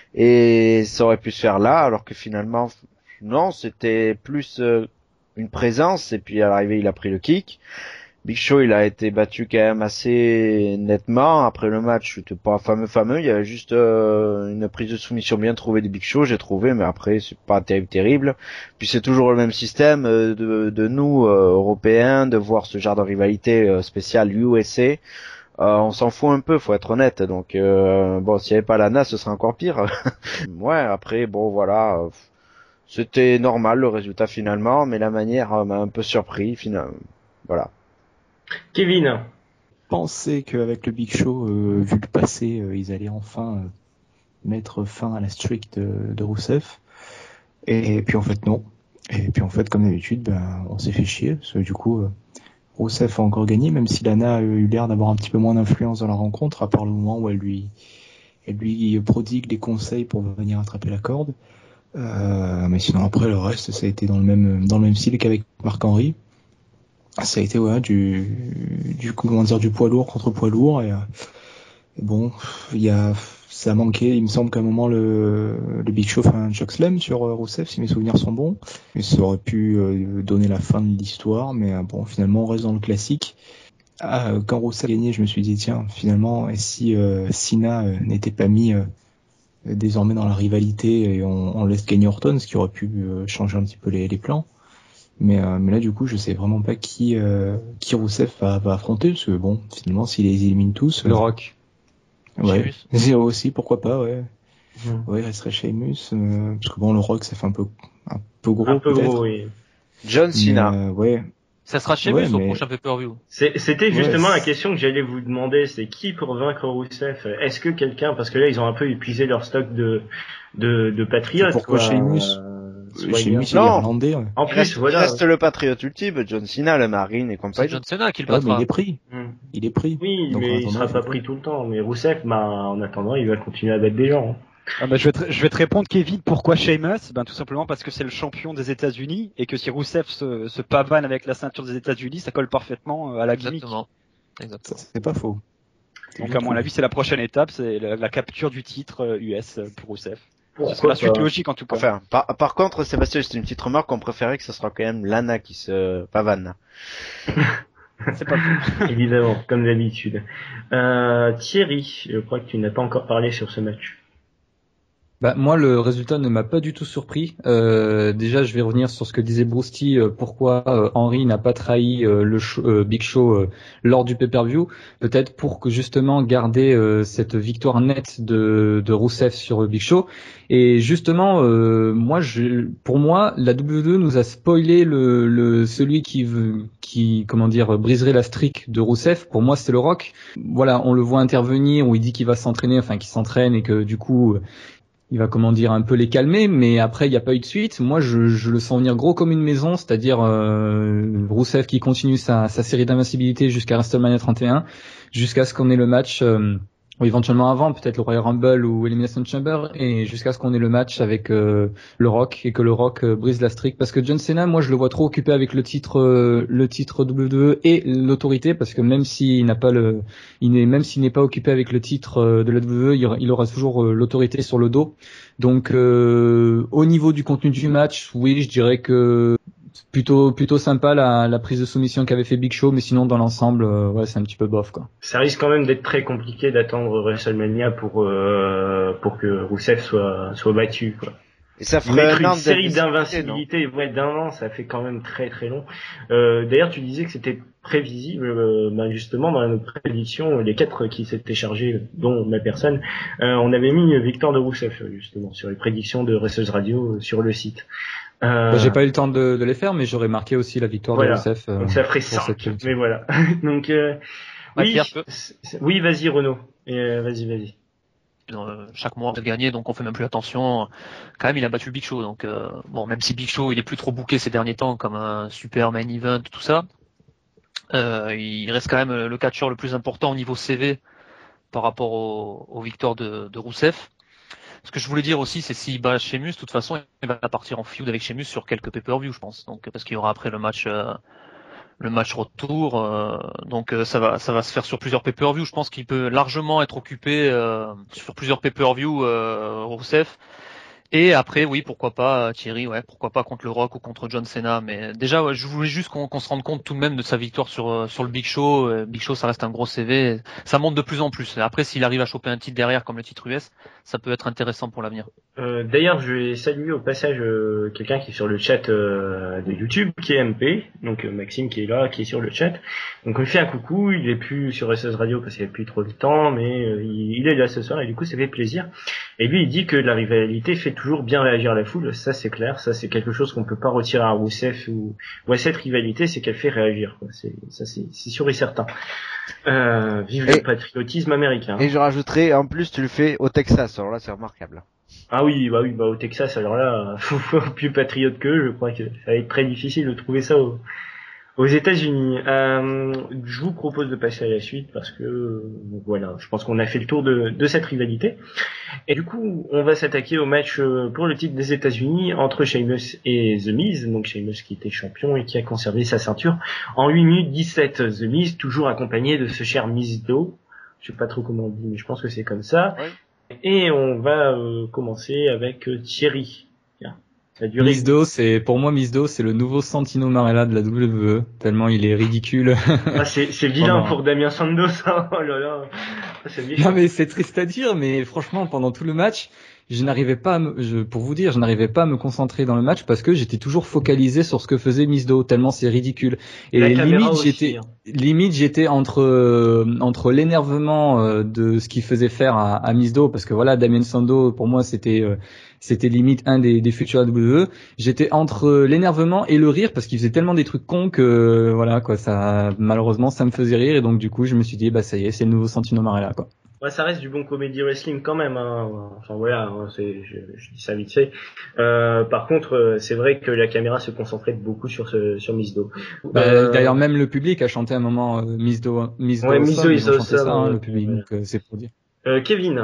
Et ça aurait pu se faire là, alors que finalement, non, c'était plus euh, une présence, et puis à l'arrivée il a pris le kick. Big Show il a été battu quand même assez nettement. Après le match, c'était pas fameux fameux, il y avait juste euh, une prise de soumission bien trouvée de Big Show, j'ai trouvé, mais après c'est pas terrible terrible. Puis c'est toujours le même système euh, de, de nous euh, Européens de voir ce genre de rivalité euh, spéciale U S A. Euh, on s'en fout un peu, faut être honnête. Donc euh, bon, s'il y avait pas Lana, ce serait encore pire. Ouais, après bon voilà. Euh, C'était normal le résultat finalement, mais la manière euh, m'a un peu surpris finalement. Voilà. Kevin. Je pensais qu'avec le Big Show, euh, vu le passé, euh, ils allaient enfin euh, mettre fin à la streak de, de Rousseff. Et, puis en fait non. Et puis en fait comme d'habitude, ben on s'est fait chier. Parce que du coup, euh, Rousseff a encore gagné, même si Lana a eu l'air d'avoir un petit peu moins d'influence dans la rencontre, à part le moment où elle lui, elle lui prodigue des conseils pour venir attraper la corde. Euh, mais sinon après le reste, ça a été dans le même, dans le même style qu'avec Marc-Henri. Ça a été ouais, du, du comment dire, du poids lourd contre poids lourd et, et bon, il y a, ça a manqué. Il me semble qu'à un moment le, le Big Show fait un chokeslam sur euh, Rousseff, si mes souvenirs sont bons. Et ça aurait pu euh, donner la fin de l'histoire, mais euh, bon, finalement on reste dans le classique. Ah, quand Rousseff a gagné, je me suis dit tiens, finalement, et si euh, Cena euh, n'était pas mis euh, désormais dans la rivalité et on, on laisse gagner Orton, ce qui aurait pu euh, changer un petit peu les, les plans. Mais, euh, mais là, du coup, je sais vraiment pas qui, euh, qui Rousseff va, va affronter, parce que bon, finalement, s'il les élimine tous. Le Rock. Ouais. Zéro aussi, pourquoi pas, ouais. Mmh. Ouais, il resterait Sheamus, euh, parce que bon, le Rock, ça fait un peu, un peu gros, Un peu peut-être. gros, oui. John Cena. Mais, euh, ouais. Ça sera Sheamus Ouais, au mais- prochain pay-per-view. C'est- C'était justement Ouais, la question que j'allais vous demander, c'est qui pour vaincre Rousseff? Est-ce que quelqu'un, parce que là ils ont un peu épuisé leur stock de de, de patriotes. Pourquoi quoi, Sheamus euh, Sheamus, il est Non. irlandais, ouais. En Il plus, reste, il voilà. reste le patriote ultime, John Cena, le Marine et C'est compagnie. John Cena qui le Ah, mais il battra. est pris. Hmm. Il est pris. Oui, Donc, en mais il attendant, sera il pas faut pris tout le temps. Mais Rousseff, bah, en attendant, il va continuer à battre des gens. Ah bah, je, vais te, je vais te répondre, Kevin, pourquoi Sheamus? Ben, tout simplement parce que c'est le champion des États-Unis et que si Rousseff se, se pavane avec la ceinture des États-Unis, ça colle parfaitement à la gimmick. Exactement. Exactement. Ça, c'est pas faux. Donc, Je à mon trouve. avis, c'est la prochaine étape, c'est la, la capture du titre euh, U S pour Rousseff. Ce serait Pourquoi la suite pas logique, en tout cas. Enfin, par, par contre, Sébastien, c'est une petite remarque, on préférait que ce sera quand même Lana qui se pavane. C'est pas faux. Évidemment, comme d'habitude. Euh, Thierry, je crois que tu n'as pas encore parlé sur ce match. Bah, moi, le résultat ne m'a pas du tout surpris. Euh, déjà, je vais revenir sur ce que disait Brousty, euh, pourquoi euh, Henry n'a pas trahi euh, le show- euh, Big Show euh, lors du pay-per-view. Peut-être pour que justement garder euh, cette victoire nette de, de Rousseff sur euh, Big Show. Et justement, euh, moi, je, pour moi, la W W E nous a spoilé le, le celui qui veut, qui comment dire briserait la streak de Rousseff. Pour moi, c'est le Rock. Voilà, on le voit intervenir où il dit qu'il va s'entraîner, enfin qu'il s'entraîne et que du coup il va comment dire un peu les calmer, mais après il n'y a pas eu de suite. Moi je, je le sens venir gros comme une maison, c'est-à-dire euh, Rousseff qui continue sa, sa série d'invincibilité jusqu'à WrestleMania trente et un, jusqu'à ce qu'on ait le match, euh, ou éventuellement avant, peut-être le Royal Rumble ou Elimination Chamber, et jusqu'à ce qu'on ait le match avec euh, le Rock et que le Rock euh, brise la streak. Parce que John Cena, moi je le vois trop occupé avec le titre, euh, le titre W W E et l'autorité, parce que même s'il n'a pas le, il n'est même s'il n'est pas occupé avec le titre euh, de la W W E, il aura, il aura toujours euh, l'autorité sur le dos. Donc euh, au niveau du contenu du match, oui, je dirais que plutôt plutôt sympa la, la prise de soumission qu'avait fait Big Show, mais sinon dans l'ensemble, euh, ouais, c'est un petit peu bof quoi. Ça risque quand même d'être très compliqué d'attendre WrestleMania pour euh, pour que Rousseff soit soit battu, quoi. Et ça Mettre ferait un une an série d'invincibilité, d'invincibilité, ouais, d'un an, ça fait quand même très très long. Euh, d'ailleurs, tu disais que c'était prévisible, euh, ben justement dans notre prédiction, les quatre qui s'étaient chargés, dont ma personne, euh, on avait mis une victoire de Rousseff justement sur les prédictions de Wrestlers Radio euh, sur le site. Euh, Bah, j'ai pas eu le temps de, de les faire, mais j'aurais marqué aussi la victoire Voilà. de Rousseff. Euh, donc ça ferait pour cinq, cette- mais voilà. donc euh, Ouais, oui, Pierre peut. c'est- c'est- oui, vas-y Renaud, et, euh, vas-y, vas-y. Euh, chaque mois de gagner, donc on fait même plus attention. Quand même, il a battu le Big Show, donc euh, bon, même si Big Show il est plus trop booké ces derniers temps comme un super main event, tout ça, euh, il reste quand même le catcheur le plus important au niveau C V par rapport aux, aux victoires de, de Rousseff. Ce que je voulais dire aussi, c'est s'il bat Sheamus, de toute façon, il va partir en feud avec Sheamus sur quelques pay-per-view, je pense. Donc parce qu'il y aura après le match. Euh, le match retour, euh, donc euh, ça va ça va se faire sur plusieurs pay-per-view. Je pense qu'il peut largement être occupé euh, sur plusieurs pay-per-view, euh, Rousseff. Et après, oui, pourquoi pas Thierry, ouais, pourquoi pas contre le Rock ou contre John Cena. Mais déjà, ouais, je voulais juste qu'on qu'on se rende compte tout de même de sa victoire sur euh, sur le Big Show. Euh, Big Show, ça reste un gros C V. Ça monte de plus en plus. Après, s'il arrive à choper un titre derrière comme le titre U S, ça peut être intéressant pour l'avenir. Euh, D'ailleurs, je vais saluer au passage euh, quelqu'un qui est sur le chat euh, de YouTube, qui est M P, donc euh, Maxime qui est là, qui est sur le chat. Donc on lui fait un coucou, il est plus sur S S Radio parce qu'il n'a plus trop de temps, mais euh, il, il est là ce soir et du coup ça fait plaisir. Et lui il dit que la rivalité fait toujours bien réagir la foule, ça c'est clair, ça c'est quelque chose qu'on peut pas retirer à Rousseff ou ouais, cette rivalité c'est qu'elle fait réagir, quoi. C'est, ça c'est, c'est sûr et certain. Euh, vive Et- le patriotisme américain. Et je rajouterais, en plus, tu le fais au Texas. Alors là, c'est remarquable. Ah oui, bah oui, bah au Texas, alors là, faut, faut plus patriote qu'eux, je crois que ça va être très difficile de trouver ça au, Aux États-Unis, euh, je vous propose de passer à la suite parce que euh, voilà, je pense qu'on a fait le tour de, de cette rivalité. Et du coup, on va s'attaquer au match pour le titre des États-Unis entre Sheamus et The Miz. Donc Sheamus qui était champion et qui a conservé sa ceinture en huit minutes dix-sept. The Miz toujours accompagné de ce cher Mizdow. Je sais pas trop comment on dit, mais je pense que c'est comme ça. Oui. Et on va euh, commencer avec euh, Thierry. Ça a duré... Mizdow, c'est, pour moi, Mizdow, c'est le nouveau Santino Marella de la W W E. Tellement il est ridicule. Ah, c'est, c'est vilain Pendant... pour Damien Sandow, ça. Oh là là. C'est méchant. Non, mais c'est triste à dire, mais franchement, pendant tout le match, je n'arrivais pas à me, je, pour vous dire, je n'arrivais pas à me concentrer dans le match parce que j'étais toujours focalisé sur ce que faisait Mizdow, tellement c'est ridicule. Et La limite, aussi, j'étais, hein. limite, j'étais entre, euh, entre l'énervement euh, de ce qu'il faisait faire à, à Mizdow, parce que voilà, Damien Sandow, pour moi, c'était, euh, c'était limite un des, des futurs W W E. J'étais entre l'énervement et le rire parce qu'il faisait tellement des trucs cons que, voilà, quoi, ça, malheureusement, ça me faisait rire et donc, du coup, je me suis dit, bah, ça y est, c'est le nouveau Santino Marella, quoi. Ouais, ça reste du bon comédie wrestling quand même. Hein. Enfin voilà, c'est, je, je dis ça vite fait. Euh, par contre, c'est vrai que la caméra se concentrait beaucoup sur ce, sur Mizdow. Bah, euh... D'ailleurs, même le public a chanté un moment euh, Mizdow, Mizdow, ouais, Mizdow ils ont chanté ça, hein, ouais, le public. ouais. Donc euh, c'est pour dire. Euh, Kevin.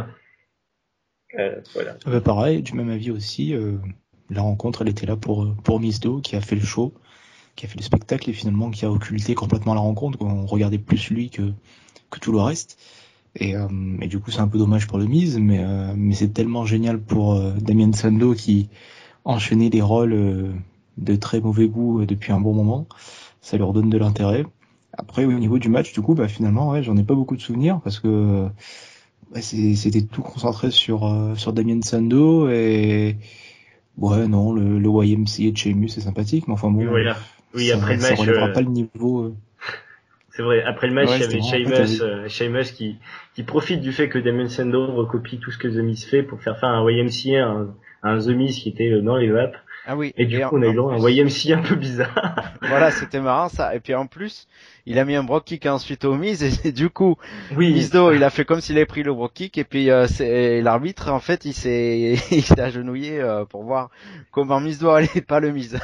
Euh, voilà. Bah, pareil, du même avis aussi. Euh, la rencontre, elle était là pour pour Mizdow, qui a fait le show, qui a fait le spectacle et finalement qui a occulté complètement la rencontre. On regardait plus lui que que tout le reste. Et, euh, et du coup, c'est un peu dommage pour le Miz, mais, euh, mais c'est tellement génial pour euh, Damien Sandow qui enchaînait les rôles euh, de très mauvais goût euh, depuis un bon moment. Ça leur donne de l'intérêt. Après, au niveau du match, du coup, bah finalement, ouais, j'en ai pas beaucoup de souvenirs parce que bah, c'est, c'était tout concentré sur euh, sur Damien Sandow et ouais, non, le, le Y M C A de Sheamus c'est sympathique, mais enfin bon, voilà. Oui, ça, après le ça match, relèvera euh... pas le niveau. Euh... C'est vrai. Après le match, il ouais, y avait Sheamus, euh, Sheamus qui qui profite du fait que Damien Sandow recopie tout ce que The Miz fait pour faire faire un Y M C A, un, un The Miz qui était dans les vapes. Ah oui. Et du et coup, on a eu en un plus... Y M C A un peu bizarre. Voilà, c'était marrant ça. Et puis en plus, il a mis un brogue kick ensuite au Miz et, et du coup, oui. Mizdow, il a fait comme s'il avait pris le brogue kick et puis euh, c'est, l'arbitre, en fait, il s'est, il s'est agenouillé euh, pour voir comment Mizdow allait pas le Miz.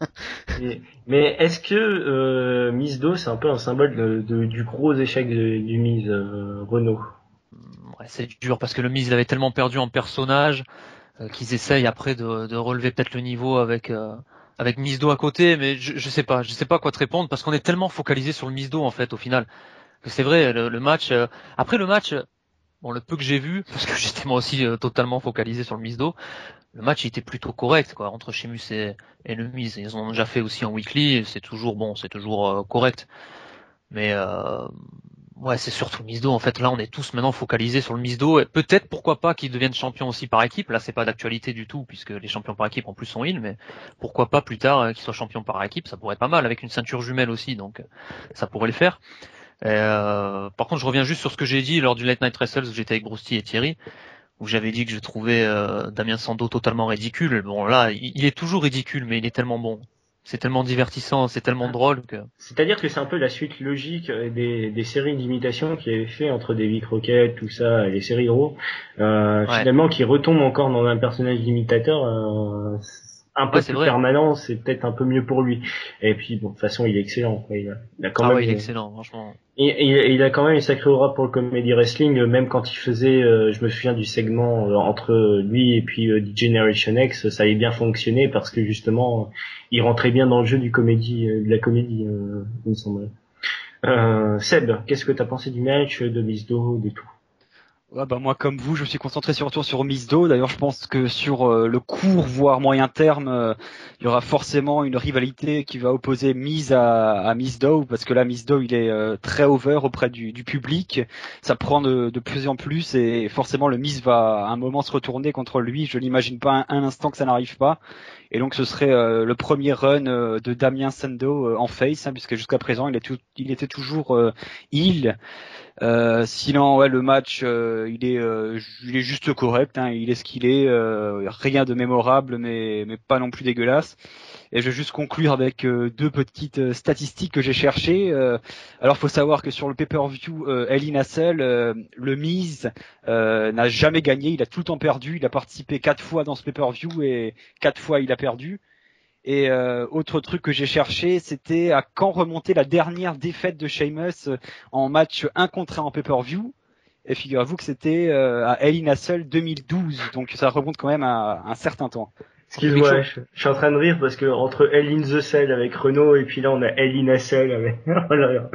Et, mais est-ce que euh, Mizdow, c'est un peu un symbole de, de, du gros échec de, du Miz, euh, Renaud? Ouais, c'est dur parce que le Miz l'avait tellement perdu en personnage euh, qu'ils essayent après de, de relever peut-être le niveau avec euh, avec Mizdow à côté, mais je, je sais pas, je sais pas quoi te répondre parce qu'on est tellement focalisé sur le Mizdow en fait au final que c'est vrai le, le match. Euh, après le match, bon le peu que j'ai vu parce que j'étais moi aussi euh, totalement focalisé sur le Mizdow. Le match il était plutôt correct quoi entre Sheamus et, et le Miz. Ils ont déjà fait aussi en weekly, c'est toujours bon, c'est toujours euh, correct. Mais euh, ouais, c'est surtout le Mizdow en fait. Là, on est tous maintenant focalisés sur le Mizdow. Et peut-être pourquoi pas qu'ils deviennent champions aussi par équipe. Là, c'est pas d'actualité du tout puisque les champions par équipe en plus sont heal, mais pourquoi pas plus tard euh, qu'ils soient champions par équipe, ça pourrait être pas mal avec une ceinture jumelle aussi, donc ça pourrait le faire. Et, euh, par contre, je reviens juste sur ce que j'ai dit lors du Late Night Wrestles où j'étais avec Brusty et Thierry, où j'avais dit que je trouvais euh, Damien Sandow totalement ridicule. Bon là, il, il est toujours ridicule, mais il est tellement bon. C'est tellement divertissant, c'est tellement drôle que... C'est-à-dire que c'est un peu la suite logique des, des séries d'imitation qu'il avait fait entre Davy Crockett, tout ça, et les séries Raw. Euh, ouais. Finalement, qui retombe encore dans un personnage d'imitateur euh, un peu ouais, plus vrai. permanent, c'est peut-être un peu mieux pour lui. Et puis, bon, de toute façon, il est excellent. Quoi. Il, a, il a quand ah même... ouais, il est excellent, franchement. Et, et, il a quand même une sacrée aura pour le comedy wrestling, même quand il faisait, euh, je me souviens du segment euh, entre lui et puis euh, Generation X, ça avait bien fonctionné parce que justement, il rentrait bien dans le jeu du comédie, euh, de la comédie, euh, il me semble. Euh, Seb, qu'est-ce que t'as pensé du match, de Mizdow, de tout? Ouais, bah moi comme vous, je me suis concentré surtout sur Mizdow. D'ailleurs, je pense que sur euh, le court voire moyen terme, euh, il y aura forcément une rivalité qui va opposer Miz à, à Mizdow parce que là Mizdow il est euh, très over auprès du, du public. Ça prend de, de plus en plus et forcément le Miz va à un moment se retourner contre lui. Je n'imagine pas un, un instant que ça n'arrive pas. Et donc ce serait euh, le premier run euh, de Damien Sandow euh, en face, hein, puisque jusqu'à présent il, est tout, il était toujours euh, heel. Euh, sinon, ouais, le match, euh, il est, euh, il est juste correct. Hein, il est ce qu'il est. Euh, rien de mémorable, mais, mais pas non plus dégueulasse. Et je vais juste conclure avec euh, deux petites statistiques que j'ai cherchées. Euh, alors, faut savoir que sur le pay-per-view euh, Hell in a Cell, euh, le Miz euh, n'a jamais gagné. Il a tout le temps perdu. Il a participé quatre fois dans ce pay-per-view et quatre fois il a perdu. Et euh, autre truc que j'ai cherché, c'était à quand remonter la dernière défaite de Sheamus en match un contre un en pay-per-view. Et figurez-vous que c'était euh, à Hell in a Cell deux mille douze, donc ça remonte quand même à, à un certain temps. Excuse-moi, je, je suis en train de rire parce que entre Hell in the Cell avec Renault et puis là on a Hell in a Cell avec. Oh là là.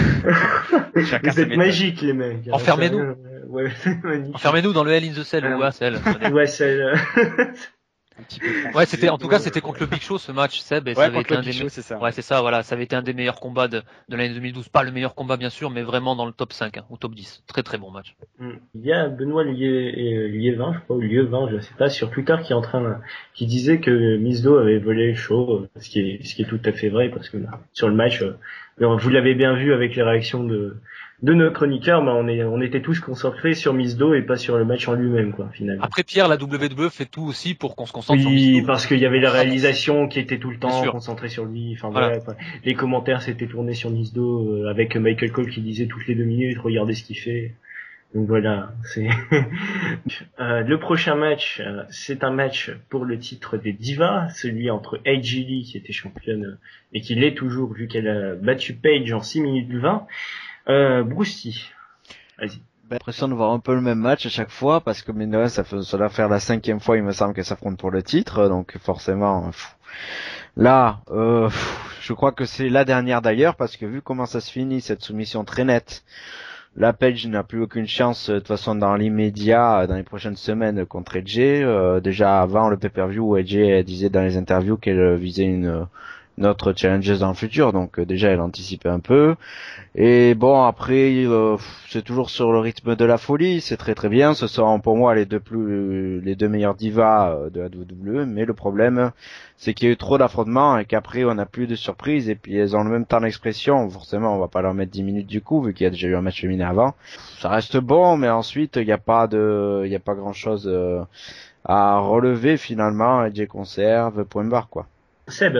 Vous êtes magiques les mecs. Enfermez-nous. Ouais, c'est magnifique. Enfermez-nous dans le Hell in the Cell ou à Cell. Ouais, Cell. Un petit peu ouais, c'était en tout cas c'était contre le Big Show ce match, Seb, et ouais, ça avait été un des Show, c'est ça. Ouais, c'est ça, voilà, ça avait été un des meilleurs combats de, de l'année deux mille douze, pas le meilleur combat bien sûr, mais vraiment dans le top cinq, hein, au top dix. Très très bon match. Il y a Benoît Liévin, je crois, ou Liévin, je sais pas, sur Twitter qui est en train de, qui disait que Misdo avait volé le show, ce qui est ce qui est tout à fait vrai parce que là, sur le match, vous l'avez bien vu avec les réactions de de nos chroniqueurs, bah on est on était tous concentrés sur Misdo et pas sur le match en lui-même, quoi, finalement. Après Pierre, la W W E fait tout aussi pour qu'on se concentre oui, sur Misdo. Oui, parce qu'il y avait la réalisation qui était tout le temps Bien concentrée sur lui. Enfin voilà. voilà, les commentaires s'étaient tournés sur Misdo euh, avec Michael Cole qui disait toutes les deux minutes, regardez ce qu'il fait. Donc voilà, c'est euh, le prochain match, euh, c'est un match pour le titre des Divas, celui entre A J Lee qui était championne euh, et qui l'est toujours vu qu'elle a battu Paige en six minutes vingt. Euh, Brucey, vas-y. J'ai l'impression de voir un peu le même match à chaque fois parce que mine de rien, ça, fait, ça doit faire la cinquième fois il me semble qu'elle s'affronte pour le titre, donc forcément pff. Là euh, pff, je crois que c'est la dernière d'ailleurs parce que vu comment ça se finit cette soumission très nette, la Paige n'a plus aucune chance de toute façon dans l'immédiat dans les prochaines semaines contre A J. Euh, déjà avant le pay-per-view où A J disait dans les interviews qu'elle visait une notre challenges dans le futur, donc euh, déjà elle anticipait un peu. Et bon après euh, c'est toujours sur le rythme de la folie, c'est très très bien. Ce sont pour moi les deux plus les deux meilleurs divas de la W W E, mais le problème c'est qu'il y a eu trop d'affrontements et qu'après on n'a plus de surprises et puis elles ont le même temps d'expression. Forcément on va pas leur mettre dix minutes du coup vu qu'il y a déjà eu un match féminin avant. Ça reste bon, mais ensuite il n'y a pas de il y a pas grand chose euh, à relever finalement. A J conserve point barre quoi. Seb.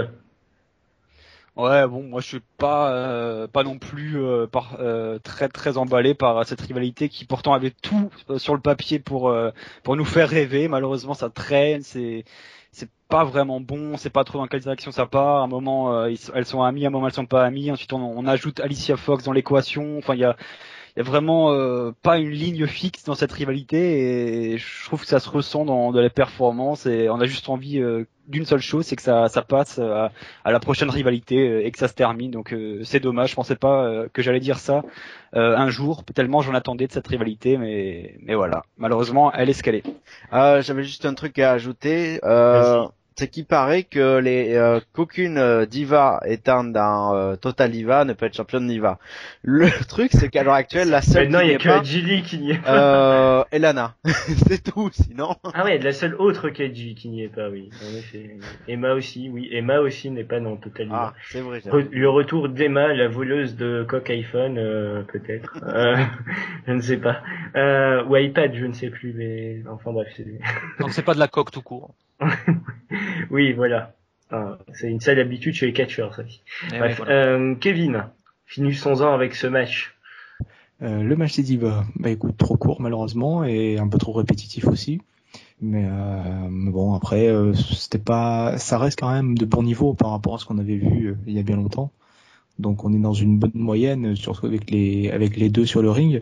Ouais, bon, moi je suis pas euh, pas non plus euh, par, euh, très très emballé par cette rivalité qui pourtant avait tout euh, sur le papier pour euh, pour nous faire rêver. Malheureusement, ça traîne, c'est c'est pas vraiment bon, c'est pas trop dans quelle direction ça part. À un moment, euh, ils, elles sont amies, à un moment elles sont pas amies. Ensuite, on, on ajoute Alicia Fox dans l'équation. Enfin, il y a il y a vraiment euh, pas une ligne fixe dans cette rivalité et je trouve que ça se ressent dans, dans les performances et on a juste envie euh, d'une seule chose, c'est que ça, ça passe à, à la prochaine rivalité euh, et que ça se termine. Donc euh, c'est dommage, je pensais pas euh, que j'allais dire ça euh, un jour, tellement j'en attendais de cette rivalité, mais mais voilà, malheureusement elle est ce qu'elle est. Euh, j'avais juste un truc à ajouter. Euh, c'est qu'il paraît que les euh, qu'aucune euh, diva étant dans euh, Total Diva ne peut être championne diva. Le truc c'est qu'à l'heure actuelle la seule maintenant qui il y a n'y que est pas, Gilly qui n'y est pas. euh, Elana, c'est tout. Sinon. Ah ouais, la seule autre qu'Edgy qui n'y est pas, oui. En effet. Emma aussi, oui. Emma aussi n'est pas dans Total Diva. Ah, c'est vrai. Re- le retour d'Emma, la voleuse de coq iPhone, euh, peut-être. Euh, je ne sais pas. Euh, ou iPad, je ne sais plus, mais enfin bref. C'est... Donc c'est pas de la coque tout court. Oui, voilà. Ah, c'est une sale habitude chez les catcheurs, ça. Et Bref, oui, voilà. euh, Kevin, finissons en avec ce match. Euh, le match des divas, bah écoute, trop court malheureusement et un peu trop répétitif aussi. Mais, euh, mais bon, après, euh, c'était pas, ça reste quand même de bon niveau par rapport à ce qu'on avait vu euh, il y a bien longtemps. Donc on est dans une bonne moyenne, surtout avec les avec les deux sur le ring.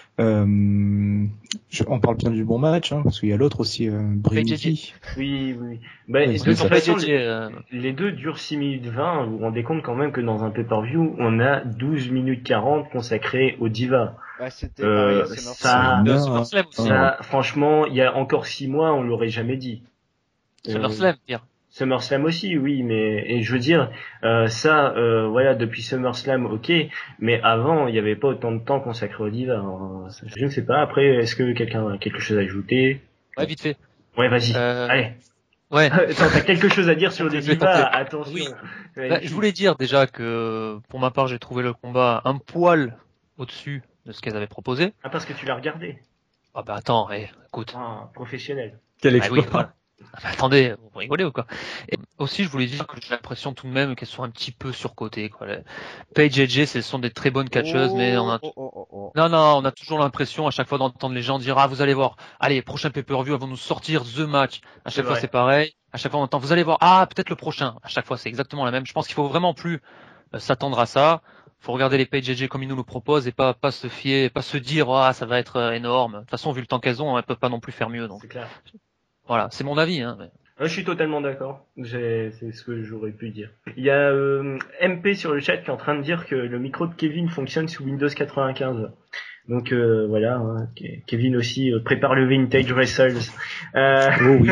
Euh, je, on parle bien du bon match, hein, parce qu'il y a l'autre aussi, euh, Brinity. Oui, oui. Bah, Ouais, de c'est toute ça. façon, P J J, les, euh, les deux durent six minutes vingt. Vous vous rendez compte quand même que dans un pay-per-view, on a douze minutes quarante consacrées aux divas. Bah, c'était Euh, pareil, c'est ça, C'est euh, bien, SummerSlam aussi. ça, franchement, il y a encore six mois, on l'aurait jamais dit. Euh, SummerSlam, Pierre. SummerSlam aussi, oui, mais et je veux dire, euh, ça, euh, voilà, depuis SummerSlam, ok, mais avant, il n'y avait pas autant de temps consacré aux divas. Alors, ça, je ne sais pas. Après, est-ce que quelqu'un a quelque chose à ajouter? Ouais, vite fait. Ouais, vas-y. Euh, Allez. Ouais. Attends, t'as quelque chose à dire sur les Je vais divas? tenter. Attention. Oui. Ouais, Bah, je voulais dire déjà que pour ma part, j'ai trouvé le combat un poil au-dessus de ce qu'elles avaient proposé. Ah, parce que tu l'as regardé. Ah bah attends, eh, écoute. Ah, professionnel. Quel Ah oui, exploit. voilà. Attendez, vous rigolez ou quoi? Et aussi, je voulais dire que j'ai l'impression tout de même qu'elles sont un petit peu surcotées, quoi. Les- Paige et Jay, ce sont des très bonnes catcheuses, mais on a, Oh, oh, oh, oh. non, non, on a toujours l'impression à chaque fois d'entendre les gens dire, ah, vous allez voir, allez, prochain pay-per-view, elles vont nous sortir The Match. À C'est chaque fois, vrai. c'est pareil. À chaque fois, on entend, vous allez voir, ah, peut-être le prochain. À chaque fois, c'est exactement la même. Je pense qu'il faut vraiment plus euh, s'attendre à ça. Faut regarder les Paige et Jay comme ils nous le proposent et pas, pas se fier, pas se dire, ah, ça va être euh, énorme. De toute façon, vu le temps qu'elles ont, elles peuvent pas non plus faire mieux, donc. C'est clair. Voilà, c'est mon avis, hein. mais- Euh, Je suis totalement d'accord. J'ai- C'est ce que j'aurais pu dire. Il y a euh, M P sur le chat qui est en train de dire que le micro de Kevin fonctionne sous Windows quatre-vingt-quinze. Donc euh, voilà, hein, Ke- Kevin aussi euh, prépare le Vintage Wrestles. Euh, Oh oui.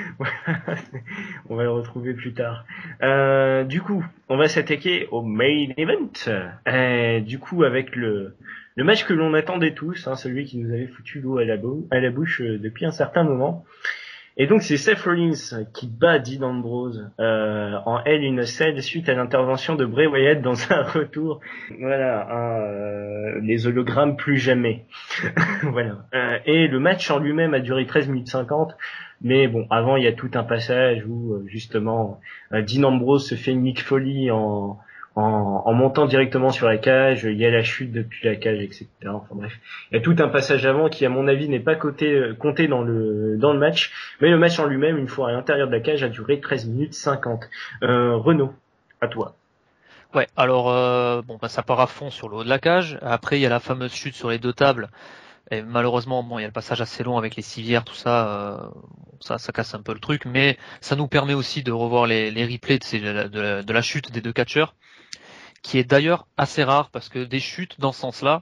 on va le retrouver plus tard. Euh, du coup, on va s'attaquer au main event. Euh, du coup, avec le le match que l'on attendait tous, hein, celui qui nous avait foutu l'eau à la, bou- à la bouche euh, depuis un certain moment. Et donc c'est Seth Rollins qui bat Dean Ambrose euh, en Hell in a Cell suite à l'intervention de Bray Wyatt dans un retour. Voilà, hein, euh, les hologrammes plus jamais. Voilà. Euh, et le match en lui-même a duré treize minutes cinquante. Mais bon, avant il y a tout un passage où euh, justement euh, Dean Ambrose se fait une Mick Foley en, en, en montant directement sur la cage. Il y a la chute depuis la cage, et cetera. Enfin bref, il y a tout un passage avant qui à mon avis n'est pas coté, compté dans le dans le match. Mais le match en lui-même, une fois à l'intérieur de la cage, a duré treize minutes cinquante. Euh, Renaud, à toi. Ouais, alors euh, bon, bah, ça part à fond sur le haut de la cage. Après, il y a la fameuse chute sur les deux tables. Et malheureusement, bon, il y a le passage assez long avec les civières, tout ça, euh, ça, ça casse un peu le truc. Mais ça nous permet aussi de revoir les, les replays de, ces- de, la, de la- de la chute des deux catcheurs, qui est d'ailleurs assez rare parce que des chutes dans ce sens-là,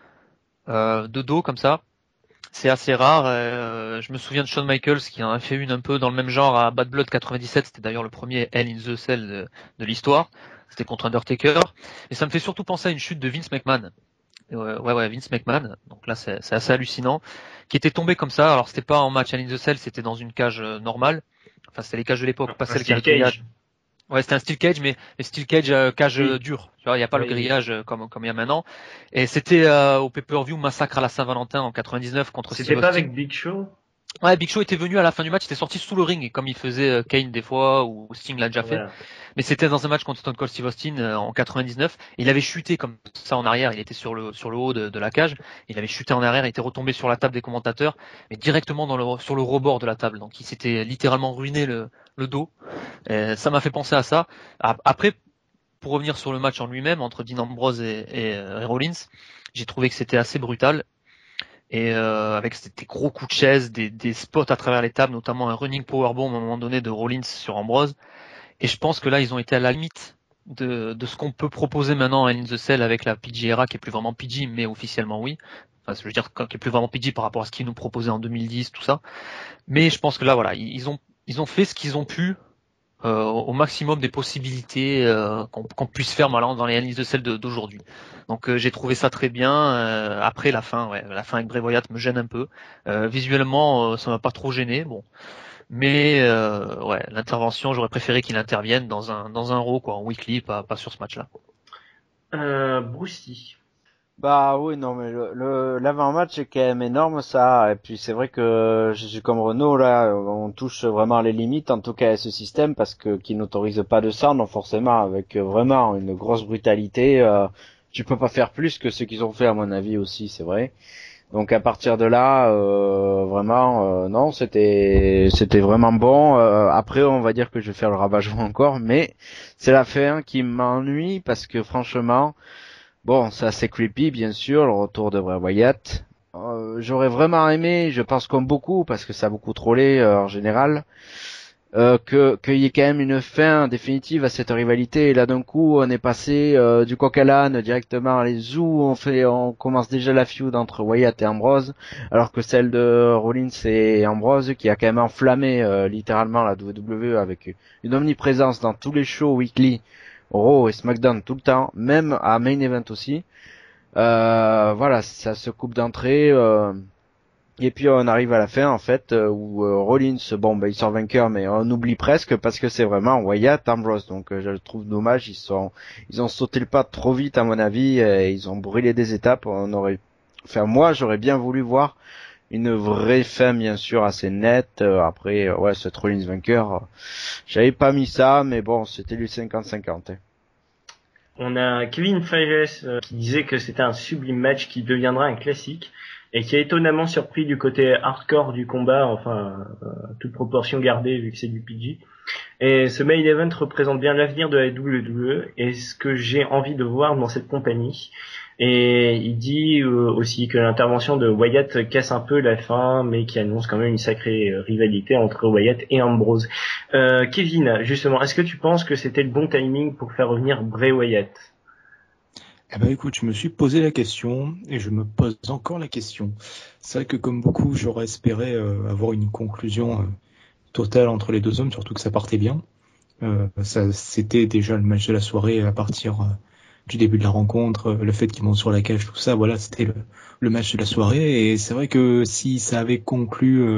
euh, de dos comme ça, c'est assez rare. Euh, je me souviens de Shawn Michaels qui en a fait une un peu dans le même genre à Bad Blood quatre-vingt-dix-sept. C'était d'ailleurs le premier Hell in the Cell de, de l'histoire. C'était contre Undertaker. Et ça me fait surtout penser à une chute de Vince McMahon. Ouais, ouais, ouais, Vince McMahon. Donc là, c'est, c'est assez hallucinant. Qui était tombé comme ça. Alors c'était pas en match Hell in the Cell, c'était dans une cage euh, normale. Enfin, c'était les cages de l'époque, pas Un celle qui a steel le grillage. cage. Ouais, c'était un steel cage, mais, mais steel cage euh, cage Oui. euh, dur. Tu vois, il n'y a pas Oui, le oui. grillage euh, comme comme il y a maintenant. Et c'était euh, au pay-per-view Massacre à la Saint-Valentin en quatre-vingt-dix-neuf contre C'était Steve pas Austin. avec Big Show? Ouais, Big Show était venu à la fin du match, il était sorti sous le ring, comme il faisait euh, Kane des fois, ou Sting l'a déjà fait. Voilà. Mais c'était dans un match contre Stone Cold Steve Austin euh, en quatre-vingt-dix-neuf. Il avait chuté comme ça en arrière, il était sur le sur le haut de, de la cage. Il avait chuté en arrière, il était retombé sur la table des commentateurs, mais directement dans le sur le rebord de la table. Donc il s'était littéralement ruiné le, le dos. Et ça m'a fait penser à ça. Après, pour revenir sur le match en lui-même entre Dean Ambrose et, et, et Rollins, j'ai trouvé que c'était assez brutal. Et euh, avec des gros coups de chaise, des, des spots à travers les tables, notamment un running powerbomb à un moment donné de Rollins sur Ambrose. Et je pense que là, ils ont été à la limite de, de ce qu'on peut proposer maintenant à In the Cell avec la P G era qui est plus vraiment P G, mais officiellement oui. Enfin, je veux dire, qui est plus vraiment P G par rapport à ce qu'ils nous proposaient en deux mille dix, tout ça. Mais je pense que là, voilà, ils ont, ils ont fait ce qu'ils ont pu euh, au maximum des possibilités euh, qu'on, qu'on puisse faire voilà, dans les analyses de celles de, d'aujourd'hui. Donc euh, j'ai trouvé ça très bien. Euh, après la fin, ouais, la fin avec Bray Wyatt me gêne un peu. Euh, visuellement, euh, ça m'a pas trop gêné. Bon, mais euh, ouais, l'intervention, j'aurais préféré qu'il intervienne dans un dans un Raw quoi, en weekly, pas pas sur ce match-là. Euh, Brucey. Bah oui, non, mais le, le l'avant-match est quand même énorme, ça. Et puis c'est vrai que je suis comme Renault, là, on touche vraiment les limites, en tout cas à ce système, parce que qui n'autorise pas de sang, donc forcément, avec vraiment une grosse brutalité, euh, tu peux pas faire plus que ce qu'ils ont fait, à mon avis aussi, c'est vrai. Donc à partir de là, euh, vraiment, euh, non, c'était c'était vraiment bon. Euh, après, on va dire que je vais faire le ravagement encore, mais c'est la fin qui m'ennuie, parce que franchement... Bon, c'est assez creepy, bien sûr, le retour de Bray Wyatt. Euh, j'aurais vraiment aimé, je pense comme beaucoup, parce que ça a beaucoup trollé euh, en général, euh, que qu'il y ait quand même une fin définitive à cette rivalité. Et là, d'un coup, on est passé euh, du coq à l'âne directement à les zoos. On fait, on commence déjà la feud entre Wyatt et Ambrose, alors que celle de Rollins et Ambrose, qui a quand même enflammé euh, littéralement la W W E avec une omniprésence dans tous les shows weekly. Raw et SmackDown tout le temps, même à Main Event aussi. Euh, voilà, ça se coupe d'entrée. Euh, et puis on arrive à la fin en fait, euh, où euh, Rollins, bon bah il sort vainqueur, mais on oublie presque parce que c'est vraiment Wyatt, Ambrose. Donc euh, je le trouve dommage, ils sont, ils ont sauté le pas trop vite à mon avis, et ils ont brûlé des étapes. On aurait, enfin moi j'aurais bien voulu voir une vraie fin bien sûr assez nette. Euh, après, euh, ouais, Seth Rollins vainqueur, euh, j'avais pas mis ça, mais bon, c'était du cinquante cinquante. Hein. On a Kevin Feige euh, qui disait que c'était un sublime match qui deviendra un classique et qui a étonnamment surpris du côté hardcore du combat, enfin euh, toute proportion gardée vu que c'est du P G. Et ce main event représente bien l'avenir de la W W E et ce que j'ai envie de voir dans cette compagnie. Et il dit euh, aussi que l'intervention de Wyatt casse un peu la fin, mais qui annonce quand même une sacrée euh, rivalité entre Wyatt et Ambrose. Euh, Kevin, justement, est-ce que tu penses que c'était le bon timing pour faire revenir Bray Wyatt ? Eh ben écoute, je me suis posé la question et je me pose encore la question. C'est vrai que comme beaucoup, j'aurais espéré euh, avoir une conclusion euh, totale entre les deux hommes, surtout que ça partait bien. Euh, ça, c'était déjà le match de la soirée à partir euh, du début de la rencontre, euh, le fait qu'ils montent sur la cage, tout ça, voilà, c'était le, le match de la soirée. Et c'est vrai que si ça avait conclu euh,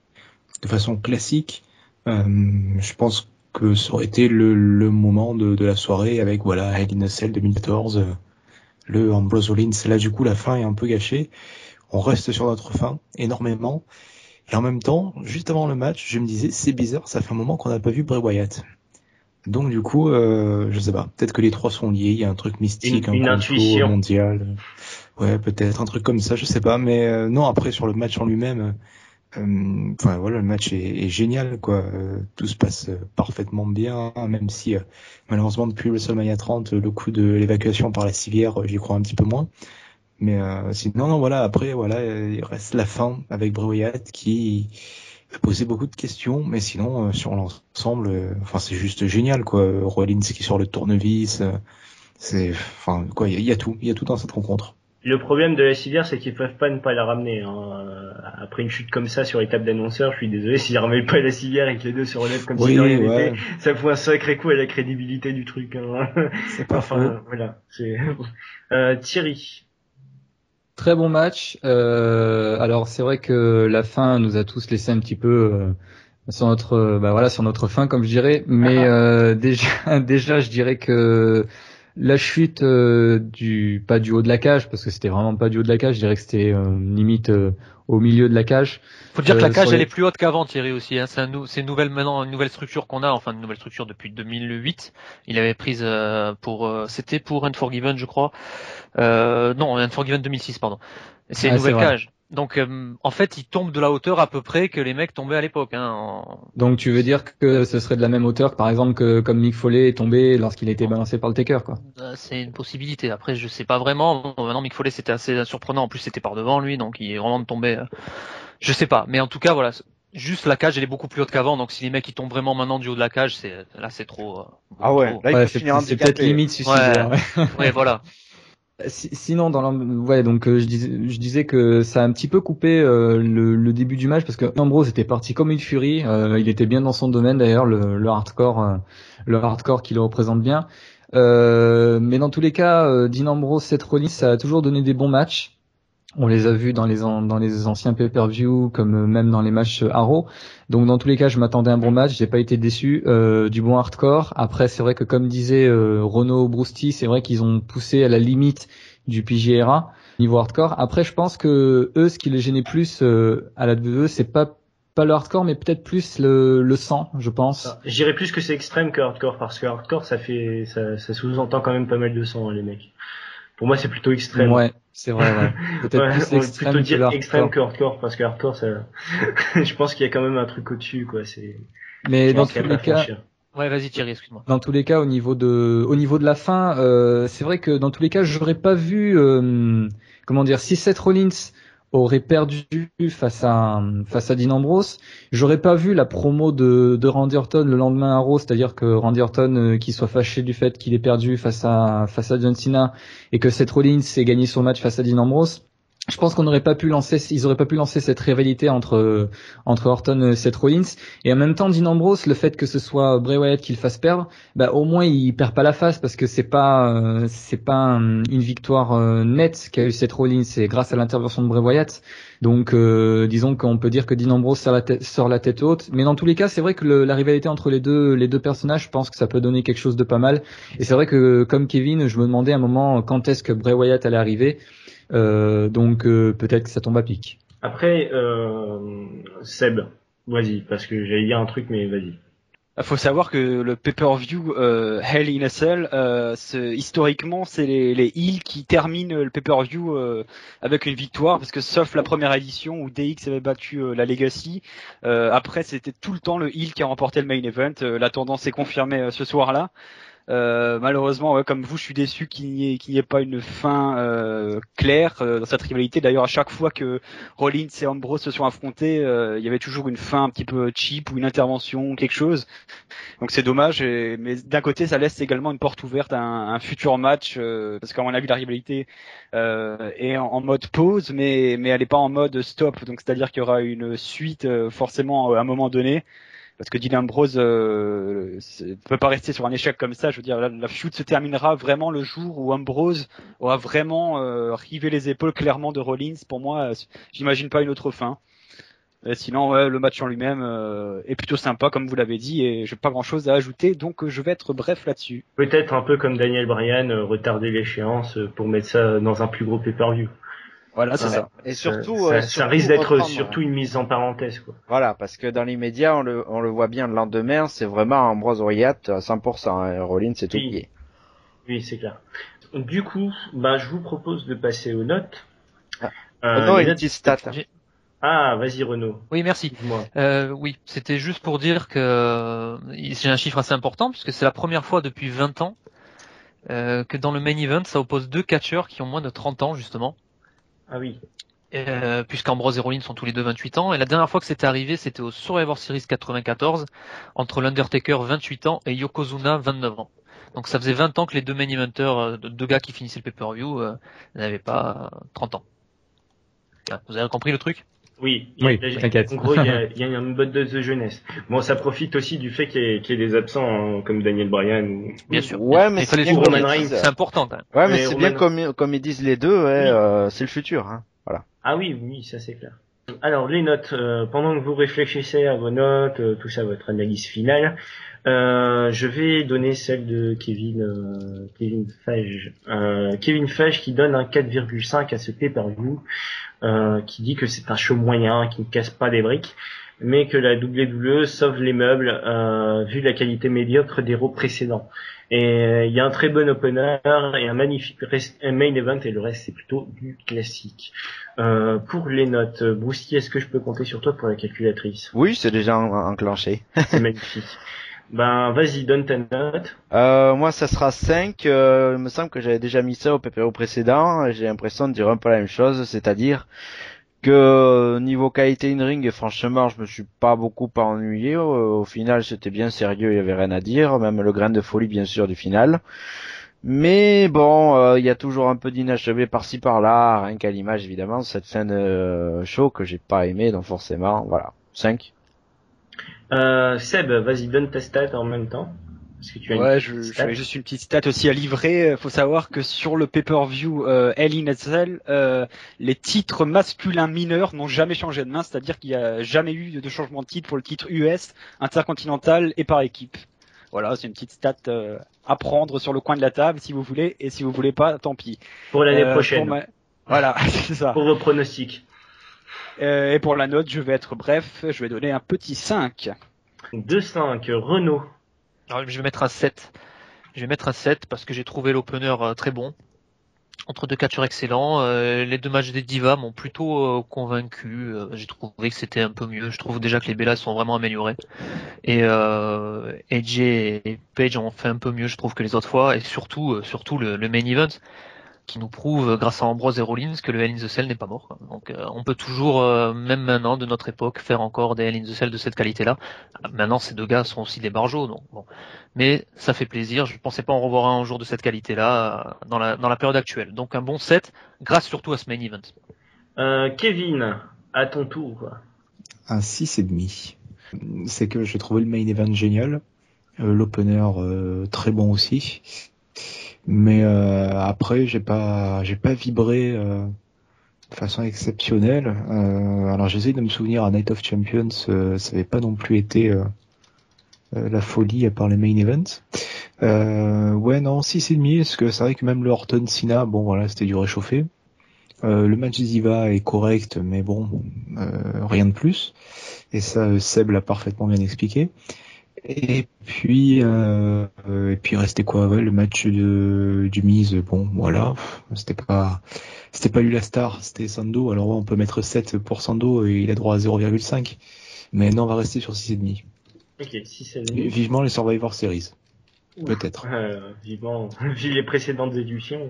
de façon classique, euh, je pense que ça aurait été le, le moment de, de la soirée avec voilà Hell in a Cell deux mille quatorze, euh, le Ambrose Rollins. Là du coup la fin est un peu gâchée. On reste sur notre fin énormément. Et en même temps, juste avant le match, je me disais c'est bizarre, ça fait un moment qu'on n'a pas vu Bray Wyatt. Donc du coup, euh, je sais pas, peut-être que les trois sont liés, il y a un truc mystique, une, un une complot mondial. Ouais, peut-être un truc comme ça, je sais pas. Mais euh, non, après sur le match en lui-même, euh, enfin voilà, le match est, est génial, quoi. Euh, tout se passe euh, parfaitement bien, hein, même si euh, malheureusement depuis WrestleMania trente, le coup de l'évacuation par la civière, euh, j'y crois un petit peu moins. Mais euh, sinon, non, voilà. Après, voilà, il reste la fin avec Bray Wyatt qui a posé beaucoup de questions, mais sinon, euh, sur l'ensemble, euh, enfin, c'est juste génial, quoi. Rollins qui sort le tournevis, euh, c'est, enfin, quoi, il y, y a tout, il y a tout dans cette rencontre. Le problème de la civière, c'est qu'ils peuvent pas ne pas la ramener. Hein. Après une chute comme ça sur les tables d'annonceurs, je suis désolé, s'ils ramènent pas la civière et que les deux se relèvent comme oui, si de rien ouais. n'était, ça fout un sacré coup à la crédibilité du truc. Hein. C'est pas enfin, faux. voilà. C'est... Euh, Thierry. Très bon match. Euh, alors c'est vrai que la fin nous a tous laissé un petit peu euh, sur notre, euh, bah voilà, sur notre fin comme je dirais. Mais euh, déjà, déjà, je dirais que la chute euh, du, pas du haut de la cage, parce que c'était vraiment pas du haut de la cage. Je dirais que c'était euh, limite euh, au milieu de la cage. Faut dire que la Euh, cage sur elle les- est plus haute qu'avant, Thierry aussi. Hein. C'est, un nou- c'est une nouvelle maintenant une nouvelle structure qu'on a, enfin une nouvelle structure depuis deux mille huit. Il avait prise euh, pour, euh, c'était pour Unforgiven, je crois. Euh, non, Unforgiven deux mille six, pardon. C'est une Ah, c'est nouvelle vrai. cage. Donc euh, en fait, ils tombent de la hauteur à peu près que les mecs tombaient à l'époque. Hein, en... Donc tu veux dire que ce serait de la même hauteur que par exemple que comme Mick Foley est tombé lorsqu'il a été balancé par le Taker, quoi. Euh, C'est une possibilité. Après, je sais pas vraiment. Bon, maintenant, Mick Foley, c'était assez surprenant. En plus, c'était par devant lui, donc il est vraiment tombé. Euh... Je sais pas. Mais en tout cas, voilà. Juste la cage, elle est beaucoup plus haute qu'avant. Donc si les mecs ils tombent vraiment maintenant du haut de la cage, c'est là, c'est trop. Euh, Ah ouais, trop. là il Ouais, peut c'est, finir c'est peut-être handicapé. limite suicidaire. Ouais. Ouais, voilà. Si- Sinon, dans l'am- ouais, donc euh, je disais, je disais que ça a un petit peu coupé euh, le, le début du match parce que Ambrose était parti comme une furie. Euh, il était bien dans son domaine d'ailleurs, le, le hardcore, euh, le hardcore qui le représente bien. Euh, mais dans tous les cas, euh, Dean Ambrose, Seth Rollins, ça a toujours donné des bons matchs. On les a vus dans les an- dans les anciens pay-per-view, comme euh, même dans les matchs euh, Arrow. Donc dans tous les cas, je m'attendais à un bon match. J'ai pas été déçu euh, du bon hardcore. Après, c'est vrai que comme disait euh, Renaud Brousti, c'est vrai qu'ils ont poussé à la limite du P G R A niveau hardcore. Après, je pense que eux, ce qui les gênait plus euh, à la W W E, c'est pas pas le hardcore, mais peut-être plus le, le sang, je pense. Ah, je dirais plus que c'est extrême que hardcore, parce que hardcore, ça fait, ça, ça sous-entend quand même pas mal de sang, hein, les mecs. Pour moi, c'est plutôt extrême. Ouais, c'est vrai, ouais. Peut-être Ouais, plus on va l'extrême plutôt que dire le hardcore. extrême que hardcore, parce que hardcore, ça, je pense qu'il y a quand même un truc au-dessus, quoi. C'est, Mais je dans pense qu'il tous y a les pas à cas, franchir. Ouais, vas-y Thierry, excuse-moi. dans tous les cas, au niveau de, au niveau de la fin, euh, c'est vrai que dans tous les cas, j'aurais pas vu, euh, comment dire, si Seth Rollins aurait perdu face à face à Dean Ambrose, j'aurais pas vu la promo de, de Randy Orton le lendemain à Raw, c'est-à-dire que Randy Orton euh, qui soit fâché du fait qu'il ait perdu face à face à John Cena et que Seth Rollins ait gagné son match face à Dean Ambrose. Je pense qu'on n'aurait pas pu lancer, ils auraient pas pu lancer cette rivalité entre entre Orton et Seth Rollins. Et en même temps, Dean Ambrose, le fait que ce soit Bray Wyatt qui le fasse perdre, bah au moins il perd pas la face parce que c'est pas euh, c'est pas un, une victoire euh, nette qu'a eu Seth Rollins, c'est grâce à l'intervention de Bray Wyatt. Donc euh, disons qu'on peut dire que Dean Ambrose sort la tête, sort la tête haute. Mais dans tous les cas, c'est vrai que le, la rivalité entre les deux les deux personnages, je pense que ça peut donner quelque chose de pas mal. Et c'est vrai que comme Kevin, je me demandais à un moment quand est-ce que Bray Wyatt allait arriver. Euh, donc euh, peut-être que ça tombe à pic. Après, euh, Seb, vas-y, parce que j'allais dire un truc, mais vas-y. Il faut savoir que le pay-per-view euh, Hell in a Cell, euh, c'est, historiquement, c'est les, les heels qui terminent le pay-per-view euh, avec une victoire, parce que sauf la première édition où D X avait battu euh, la Legacy, euh, après c'était tout le temps le heel qui a remporté le main event. Euh, la tendance est confirmée euh, ce soir-là. Euh, malheureusement, ouais, comme vous, je suis déçu qu'il n'y ait, qu'il n'y ait pas une fin euh, claire euh, dans cette rivalité. D'ailleurs, à chaque fois que Rollins et Ambrose se sont affrontés, euh, il y avait toujours une fin un petit peu cheap ou une intervention ou quelque chose. Donc c'est dommage. Et, mais d'un côté, ça laisse également une porte ouverte à un, un futur match, euh, parce qu'à mon avis, la rivalité euh, est en, en mode pause, mais mais elle n'est pas en mode stop. Donc c'est-à-dire qu'il y aura une suite euh, forcément à un moment donné. Parce que Dean Ambrose euh, ne peut pas rester sur un échec comme ça. Je veux dire, la, la feud se terminera vraiment le jour où Ambrose aura vraiment euh, rivé les épaules clairement de Rollins. Pour moi, euh, j'imagine pas une autre fin. Et sinon, ouais, le match en lui-même euh, est plutôt sympa, comme vous l'avez dit, et j'ai pas grand-chose à ajouter, donc je vais être bref là-dessus. Peut-être un peu comme Daniel Bryan, euh, retarder l'échéance pour mettre ça dans un plus gros pay-per-view. Voilà, c'est Ouais. ça. Et surtout, ça, euh, ça, surtout ça risque d'être reprendre, surtout une mise en parenthèse, quoi. Voilà, parce que dans l'immédiat, on le, on le voit bien le lendemain, c'est vraiment Ambrose Wyatt à cent pour cent. Hein. Rollins, c'est tout Oui. oublié. Oui, c'est clair. Du coup, bah, je vous propose de passer aux notes. Ah. Euh, Oh non, les une notes- petite stat. J'ai- Ah, vas-y Renaud. Oui, merci. Dis-moi. Euh, oui, c'était juste pour dire que euh, j'ai un chiffre assez important puisque c'est la première fois depuis vingt ans euh, que dans le main event, ça oppose deux catcheurs qui ont moins de trente ans justement. Ah oui. Euh, puisqu'Ambrose et Rollins sont tous les deux vingt-huit ans. Et la dernière fois que c'était arrivé, c'était au Survivor Series quatre-vingt-quatorze, entre l'Undertaker vingt-huit ans et Yokozuna vingt-neuf ans. Donc ça faisait vingt ans que les deux main eventers, euh, deux gars qui finissaient le pay-per-view, euh, n'avaient pas euh, trente ans. Ah, vous avez compris le truc ? Oui, Oui, il y a- t'inquiète. En gros, il y, a, il y a une bonne dose de jeunesse. Bon, ça profite aussi du fait qu'il y ait, qu'il y ait des absents, hein, comme Daniel Bryan. Ou... Bien sûr. Ouais, Mais mais il fallait c'est bien le Roman comme ils Reigns, disent. C'est important quand même. Ouais, mais Mais c'est bien Roman- comme, comme ils disent les deux, ouais, Oui. euh, c'est le futur. Hein. Voilà. Ah oui, oui, ça c'est clair. Alors les notes, euh, pendant que vous réfléchissez à vos notes, euh, tout ça, votre analyse finale, euh, je vais donner celle de Kevin euh, Kevin Fage. Euh, Kevin Fage qui donne un quatre virgule cinq à ce pay-per-view, euh, qui dit que c'est un show moyen, qui ne casse pas des briques, mais que la W W E sauve les meubles euh, vu la qualité médiocre des Raw précédents. Et il y a un très bon opener et un magnifique rest- un main event, et le reste c'est plutôt du classique. Euh, pour les notes, Brousti, est-ce que je peux compter sur toi pour la calculatrice? Oui, c'est déjà en- enclenché. C'est magnifique. Ben vas-y, donne ta note. Euh, moi, ça sera cinq. Euh, il me semble que j'avais déjà mis ça au P P O précédent. J'ai l'impression de dire un peu la même chose, c'est-à-dire que euh, niveau qualité in-ring, franchement, je me suis pas beaucoup pas ennuyé. Au, au final, c'était bien sérieux, il y avait rien à dire. Même le grain de folie, bien sûr, du final. Mais bon, euh, il y a toujours un peu d'inachevé par-ci par-là, rien qu'à l'image, évidemment, de cette fin de euh, show que j'ai pas aimé, donc forcément, voilà, cinq. Euh, Seb, vas-y, donne ta stat en même temps. Parce que tu as Ouais, une je, petite je stat. fais juste une petite stat aussi à livrer. Faut savoir que sur le pay-per-view euh, Hell in a Cell, euh, les titres masculins mineurs n'ont jamais changé de main, c'est-à-dire qu'il n'y a jamais eu de changement de titre pour le titre U S, intercontinental et par équipe. Voilà, c'est une petite stat euh, à prendre sur le coin de la table si vous voulez, et si vous voulez pas, tant pis. Pour l'année Euh, prochaine. pour ma- Voilà, c'est ça. Pour vos pronostics. Euh, et pour la note, je vais être bref, je vais donner un petit cinq. deux cinq, Renaud. Alors, je vais mettre un sept. Je vais mettre un sept parce que j'ai trouvé l'opener euh, très bon. Entre deux catcheurs excellents, euh, les deux matchs des Divas m'ont plutôt euh, convaincu. Euh, j'ai trouvé que c'était un peu mieux. Je trouve déjà que les Bellas sont vraiment améliorées. Et euh, A J et Page ont fait un peu mieux, je trouve, que les autres fois. Et surtout, euh, surtout le, le main event qui nous prouve, grâce à Ambrose et Rollins, que le Hell in the Cell n'est pas mort. Quoi. Donc, euh, on peut toujours, euh, même maintenant, de notre époque, faire encore des Hell in the Cell de cette qualité-là. Maintenant, ces deux gars sont aussi des barjots, donc bon. Mais ça fait plaisir. Je pensais pas en revoir un jour de cette qualité-là euh, dans la dans la période actuelle. Donc un bon sept, grâce surtout à ce main event. Euh, Kevin, à ton tour. Un six et demi. C'est que j'ai trouvé le main event génial, euh, l'opener euh, très bon aussi, mais euh, après j'ai pas j'ai pas vibré euh, de façon exceptionnelle. Euh, alors j'essaie de me souvenir, à Night of Champions, euh, ça avait pas non plus été euh, euh, la folie à part les main events. Euh, ouais non, six et demi, parce que c'est vrai que même le Orton Cena, bon voilà, c'était du réchauffé. Euh, le match Ziva est correct, mais bon, euh, rien de plus. Et ça, Seb l'a parfaitement bien expliqué. Et puis, euh, et puis restait quoi, ouais, le match de, du Miz, bon, voilà, c'était pas, c'était pas lui la star, c'était Sando. Alors ouais, on peut mettre sept pour Sando et il a droit à zéro virgule cinq. Mais non, on va rester sur six virgule cinq. Ok, six et demi. Vivement les Survivor Series. Peut-être. Euh, vivement, vu les précédentes éditions.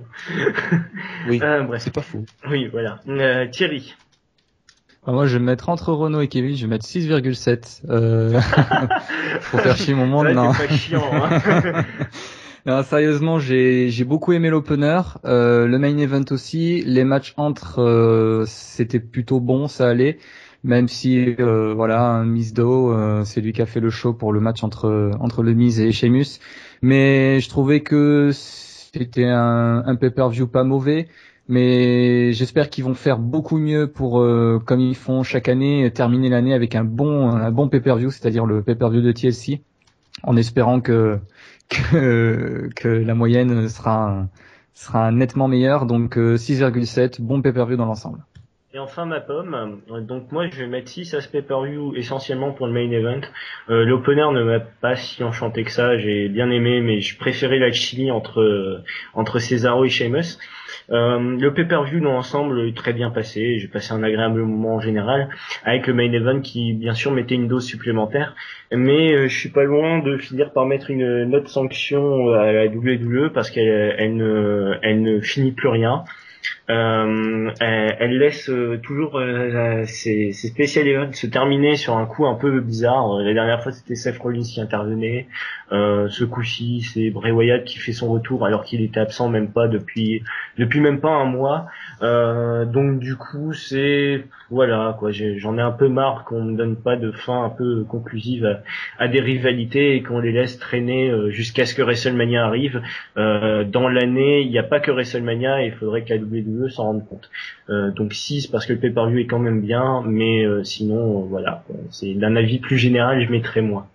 Oui, euh, bref. c'est pas faux. Oui, voilà. Euh, Thierry. Ah, moi, je vais mettre entre Renault et Kevin, je vais mettre six virgule sept. Euh... pour faire chier mon monde, Ouais, non. c'est pas chiant, hein. Non, sérieusement, j'ai j'ai beaucoup aimé l'opener, euh, le main event aussi, les matchs entre euh, c'était plutôt bon, ça allait, même si euh, voilà, un Miz Do, euh, c'est lui qui a fait le show pour le match entre entre le Miz et Sheamus, mais je trouvais que c'était un, un pay-per-view pas mauvais, mais j'espère qu'ils vont faire beaucoup mieux pour euh, comme ils font chaque année, terminer l'année avec un bon un bon pay-per-view, c'est-à-dire le pay-per-view de T L C, en espérant que que, que la moyenne sera, sera nettement meilleure. Donc euh, six virgule sept, bon pay-per-view dans l'ensemble. Et enfin ma pomme, donc moi je vais mettre six à ce pay-per-view essentiellement pour le main event. Euh, L'opener ne m'a pas si enchanté que ça, j'ai bien aimé, mais je préférais la chili entre euh, entre Cesaro et Sheamus. Euh, le pay-per-view dans l'ensemble est très bien passé, j'ai passé un agréable moment en général, avec le main event qui bien sûr mettait une dose supplémentaire, mais euh, je suis pas loin de finir par mettre une note sanction à la W W E parce qu'elle elle ne, elle ne finit plus rien. Euh, elle, elle laisse euh, toujours euh, ses, ses special events se terminer sur un coup un peu bizarre. La dernière fois c'était Seth Rollins qui intervenait. Euh, ce coup-ci c'est Bray Wyatt qui fait son retour alors qu'il était absent même pas depuis depuis même pas un mois. Euh, donc du coup c'est voilà quoi. J'ai, j'en ai un peu marre qu'on ne donne pas de fin un peu conclusive à, à des rivalités et qu'on les laisse traîner euh, jusqu'à ce que WrestleMania arrive. Euh, dans l'année il n'y a pas que WrestleMania et il faudrait que la W W E s'en rende compte. Euh, donc six parce que le pay-per-view est quand même bien, mais euh, sinon euh, voilà, c'est d'un avis plus général je mettrais moins,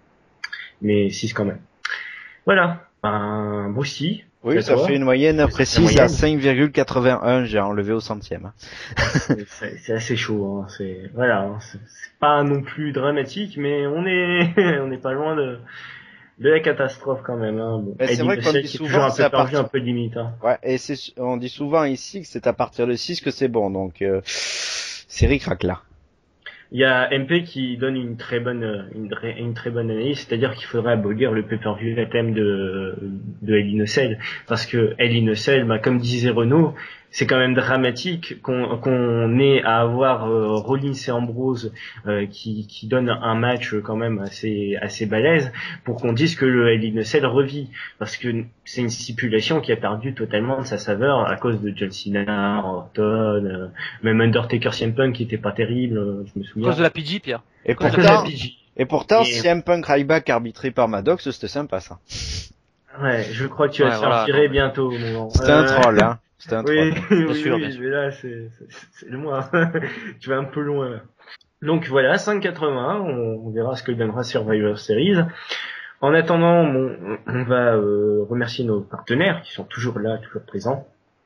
mais six quand même. Voilà, ben Brucey. Oui, ça toi. fait une moyenne C'est précise moyenne. à cinq virgule quatre-vingt-un, j'ai enlevé au centième. c'est, c'est assez chaud, hein. C'est voilà, hein. c'est, c'est pas non plus dramatique, mais on est on n'est pas loin de de la catastrophe quand même. Hein. Bon, Mais c'est Eddie vrai qu'on Russell, dit qui est souvent toujours un c'est à pay-per-view partir- un peu limite. Hein. Ouais, et c'est, on dit souvent ici que c'est à partir de six que c'est bon, donc euh, c'est ric-rac là. Il y a M P qui donne une très bonne une, une très bonne analyse, c'est-à-dire qu'il faudrait abolir le pay-per-view à thème de de Hell in a Cell, parce que Hell in a Cell, bah, comme disait Renaud, c'est quand même dramatique qu'on qu'on ait à avoir euh, Rollins et Ambrose euh, qui qui donnent un match quand même assez assez balèze pour qu'on dise que le Hell in a Cell revit, parce que c'est une stipulation qui a perdu totalement de sa saveur à cause de John Cena, Orton, euh, même Undertaker, C M Punk qui était pas terrible, euh, je me À souviens. cause de la P G, Pierre. Et Cause de Parce que pourtant, la P G. et pourtant, Et- C M Punk Ryback arbitré par Maddox, c'était sympa ça. Ouais, je crois que tu vas Ouais, te faire voilà, tirer non. bientôt, mon grand. C'était un troll, hein. C'était un Oui, troll. oui, sûr, oui, bien sûr. mais là, c'est, c'est, c'est loin. Tu vas un peu loin, là. Donc voilà, cinq quatre-vingts, on, on verra ce que donnera Survivor Series. En attendant, on, on va euh, remercier nos partenaires qui sont toujours là, toujours présents.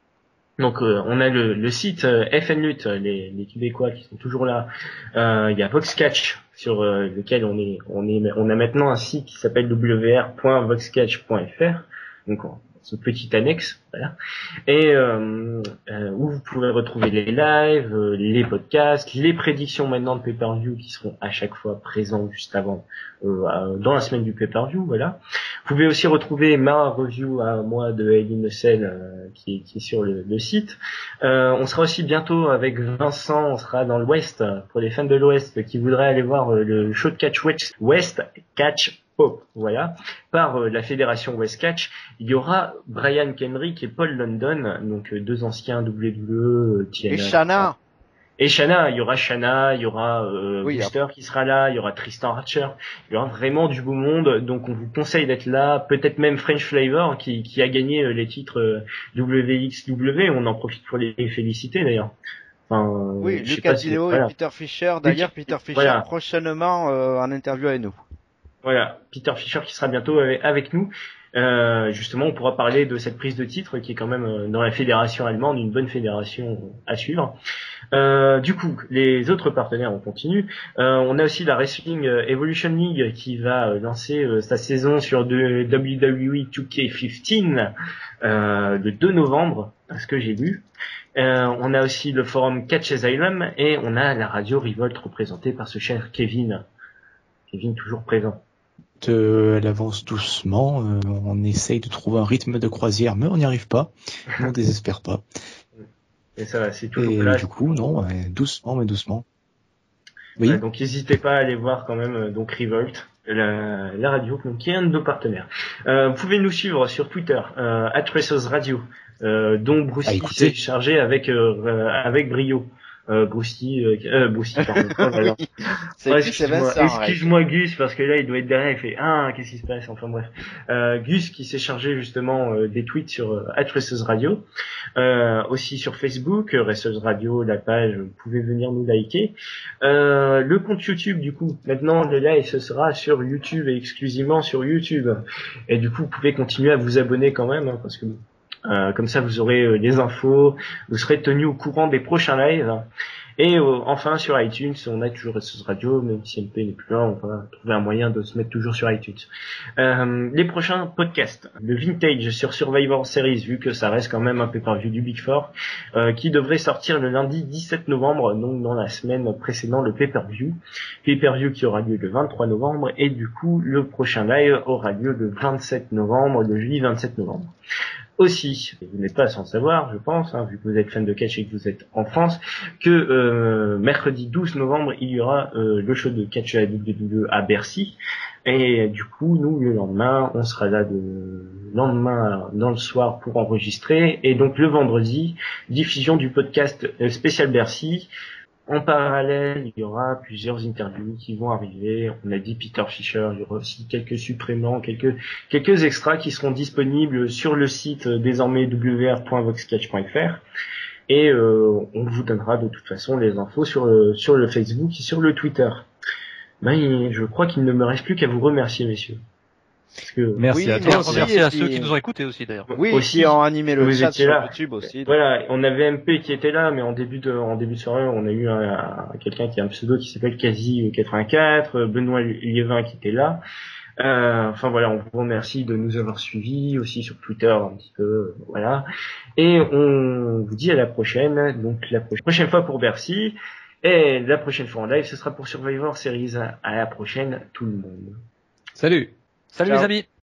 Donc euh, on a le, le site euh, F N Lut, les, les Québécois qui sont toujours là. Euh, Il y a Voxcatch sur euh, lequel on est, on est, on a maintenant un site qui s'appelle w r point voxcatch point f r. Donc on, ce petit annexe, voilà. Et euh, euh, où vous pouvez retrouver les lives, euh, les podcasts, les prédictions maintenant de pay-per-view qui seront à chaque fois présents juste avant, euh, euh, dans la semaine du pay-per-view, voilà. Vous pouvez aussi retrouver ma review à moi de Hell in a Cell euh, qui, est, qui est sur le, le site. Euh, on sera aussi bientôt avec Vincent, on sera dans l'Ouest, pour les fans de l'Ouest qui voudraient aller voir euh, le show de Catch West, West Catch Pop, voilà, par euh, la fédération West Catch. Il y aura Brian Kendrick et Paul London, donc euh, deux anciens W W E, T N A. Et Shana. Et Shana, il y aura Shana, il y aura euh, Oui, Booster qui sera là, il y aura Tristan Archer, il y aura vraiment du beau monde, donc on vous conseille d'être là, peut-être même French Flavor qui, qui a gagné euh, les titres euh, W X W, on en profite pour les féliciter d'ailleurs. Enfin, euh, Oui, je sais Lucas pas si- Dileo voilà. et Peter Fischer. D'ailleurs, Luc- Peter Fischer voilà. prochainement euh, en interview avec nous. Voilà, Peter Fischer qui sera bientôt avec, avec nous. Euh, justement, on pourra parler de cette prise de titre qui est quand même euh, dans la fédération allemande une bonne fédération à suivre. Euh, du coup, les autres partenaires, on continue. Euh, on a aussi la Wrestling Evolution League qui va euh, lancer euh, sa saison sur de W W E deux K quinze euh, le deux novembre, à ce que j'ai lu. Euh, on a aussi le forum Catch Asylum et on a la radio Revolt représentée par ce cher Kevin. Kevin toujours présent. Euh, elle avance doucement, euh, on essaye de trouver un rythme de croisière, mais on n'y arrive pas, on désespère pas. Et ça, c'est toujours Et là. du coup, non, ouais, doucement, mais doucement. Oui. Ouais, donc n'hésitez pas à aller voir quand même euh, donc Revolt, la, la radio, donc, qui est un de nos partenaires. Euh, vous pouvez nous suivre sur Twitter, euh, at Racers Radio, euh, dont Bruce Ah, s'est chargé avec euh, avec brio. Euh, Brucey, euh, euh, Brucey, pardon. Oh là là. C'est Ouais, Gus excuse-moi, Evans, hein, excuse-moi Gus, parce que là il doit être derrière, il fait ah qu'est-ce qui se passe, enfin bref. Euh, Gus qui s'est chargé justement euh, des tweets sur euh, at Racers Radio, euh, aussi sur Facebook, euh, Racers Radio, la page, vous pouvez venir nous liker. Euh, le compte YouTube du coup, maintenant le live ce sera sur YouTube et exclusivement sur YouTube. Et du coup vous pouvez continuer à vous abonner quand même, hein, parce que Euh, comme ça, vous aurez euh, les infos, vous serez tenu au courant des prochains lives. Et euh, enfin, sur iTunes, on a toujours Racers Radio, même si M P n'est plus là, on va trouver un moyen de se mettre toujours sur iTunes. Euh, les prochains podcasts, le Vintage sur Survivor Series, vu que ça reste quand même un pay-per-view du Big Four, euh, qui devrait sortir le lundi dix-sept novembre, donc dans la semaine précédant le pay-per-view. Pay-per-view qui aura lieu le vingt-trois novembre, et du coup, le prochain live aura lieu le vingt-sept novembre, le jeudi vingt-sept novembre. Aussi, vous n'êtes pas sans savoir, je pense, hein, vu que vous êtes fan de catch et que vous êtes en France, que euh, mercredi douze novembre, il y aura euh, le show de catch à la W W E à Bercy. Et du coup, nous, le lendemain, on sera là le lendemain dans le soir pour enregistrer. Et donc le vendredi, diffusion du podcast spécial Bercy. En parallèle, il y aura plusieurs interviews qui vont arriver. On a dit Peter Fischer, il y aura aussi quelques suppléments, quelques quelques extras qui seront disponibles sur le site euh, désormais w r point voxcatch point f r. Et euh, on vous donnera de toute façon les infos sur le, sur le Facebook et sur le Twitter. Ben, je crois qu'il ne me reste plus qu'à vous remercier, messieurs. Parce que Merci Oui, à toi. merci. Merci à ceux qui nous ont écoutés aussi d'ailleurs. Oui, aussi, qui ont animé le vous chat étiez sur là. YouTube aussi. Voilà, on avait M P qui était là, mais en début de, en début de soirée, on a eu un, un- quelqu'un qui a un pseudo qui s'appelle Quasi quatre-vingt-quatre, Benoît Liévin qui était là. Euh, enfin voilà, on vous remercie de nous avoir suivis aussi sur Twitter un petit peu, euh, voilà. Et on vous dit à la prochaine, donc la pro- prochaine fois pour Bercy, et la prochaine fois en live, ce sera pour Survivor Series. À la prochaine, tout le monde. Salut. Salut Ciao. les amis.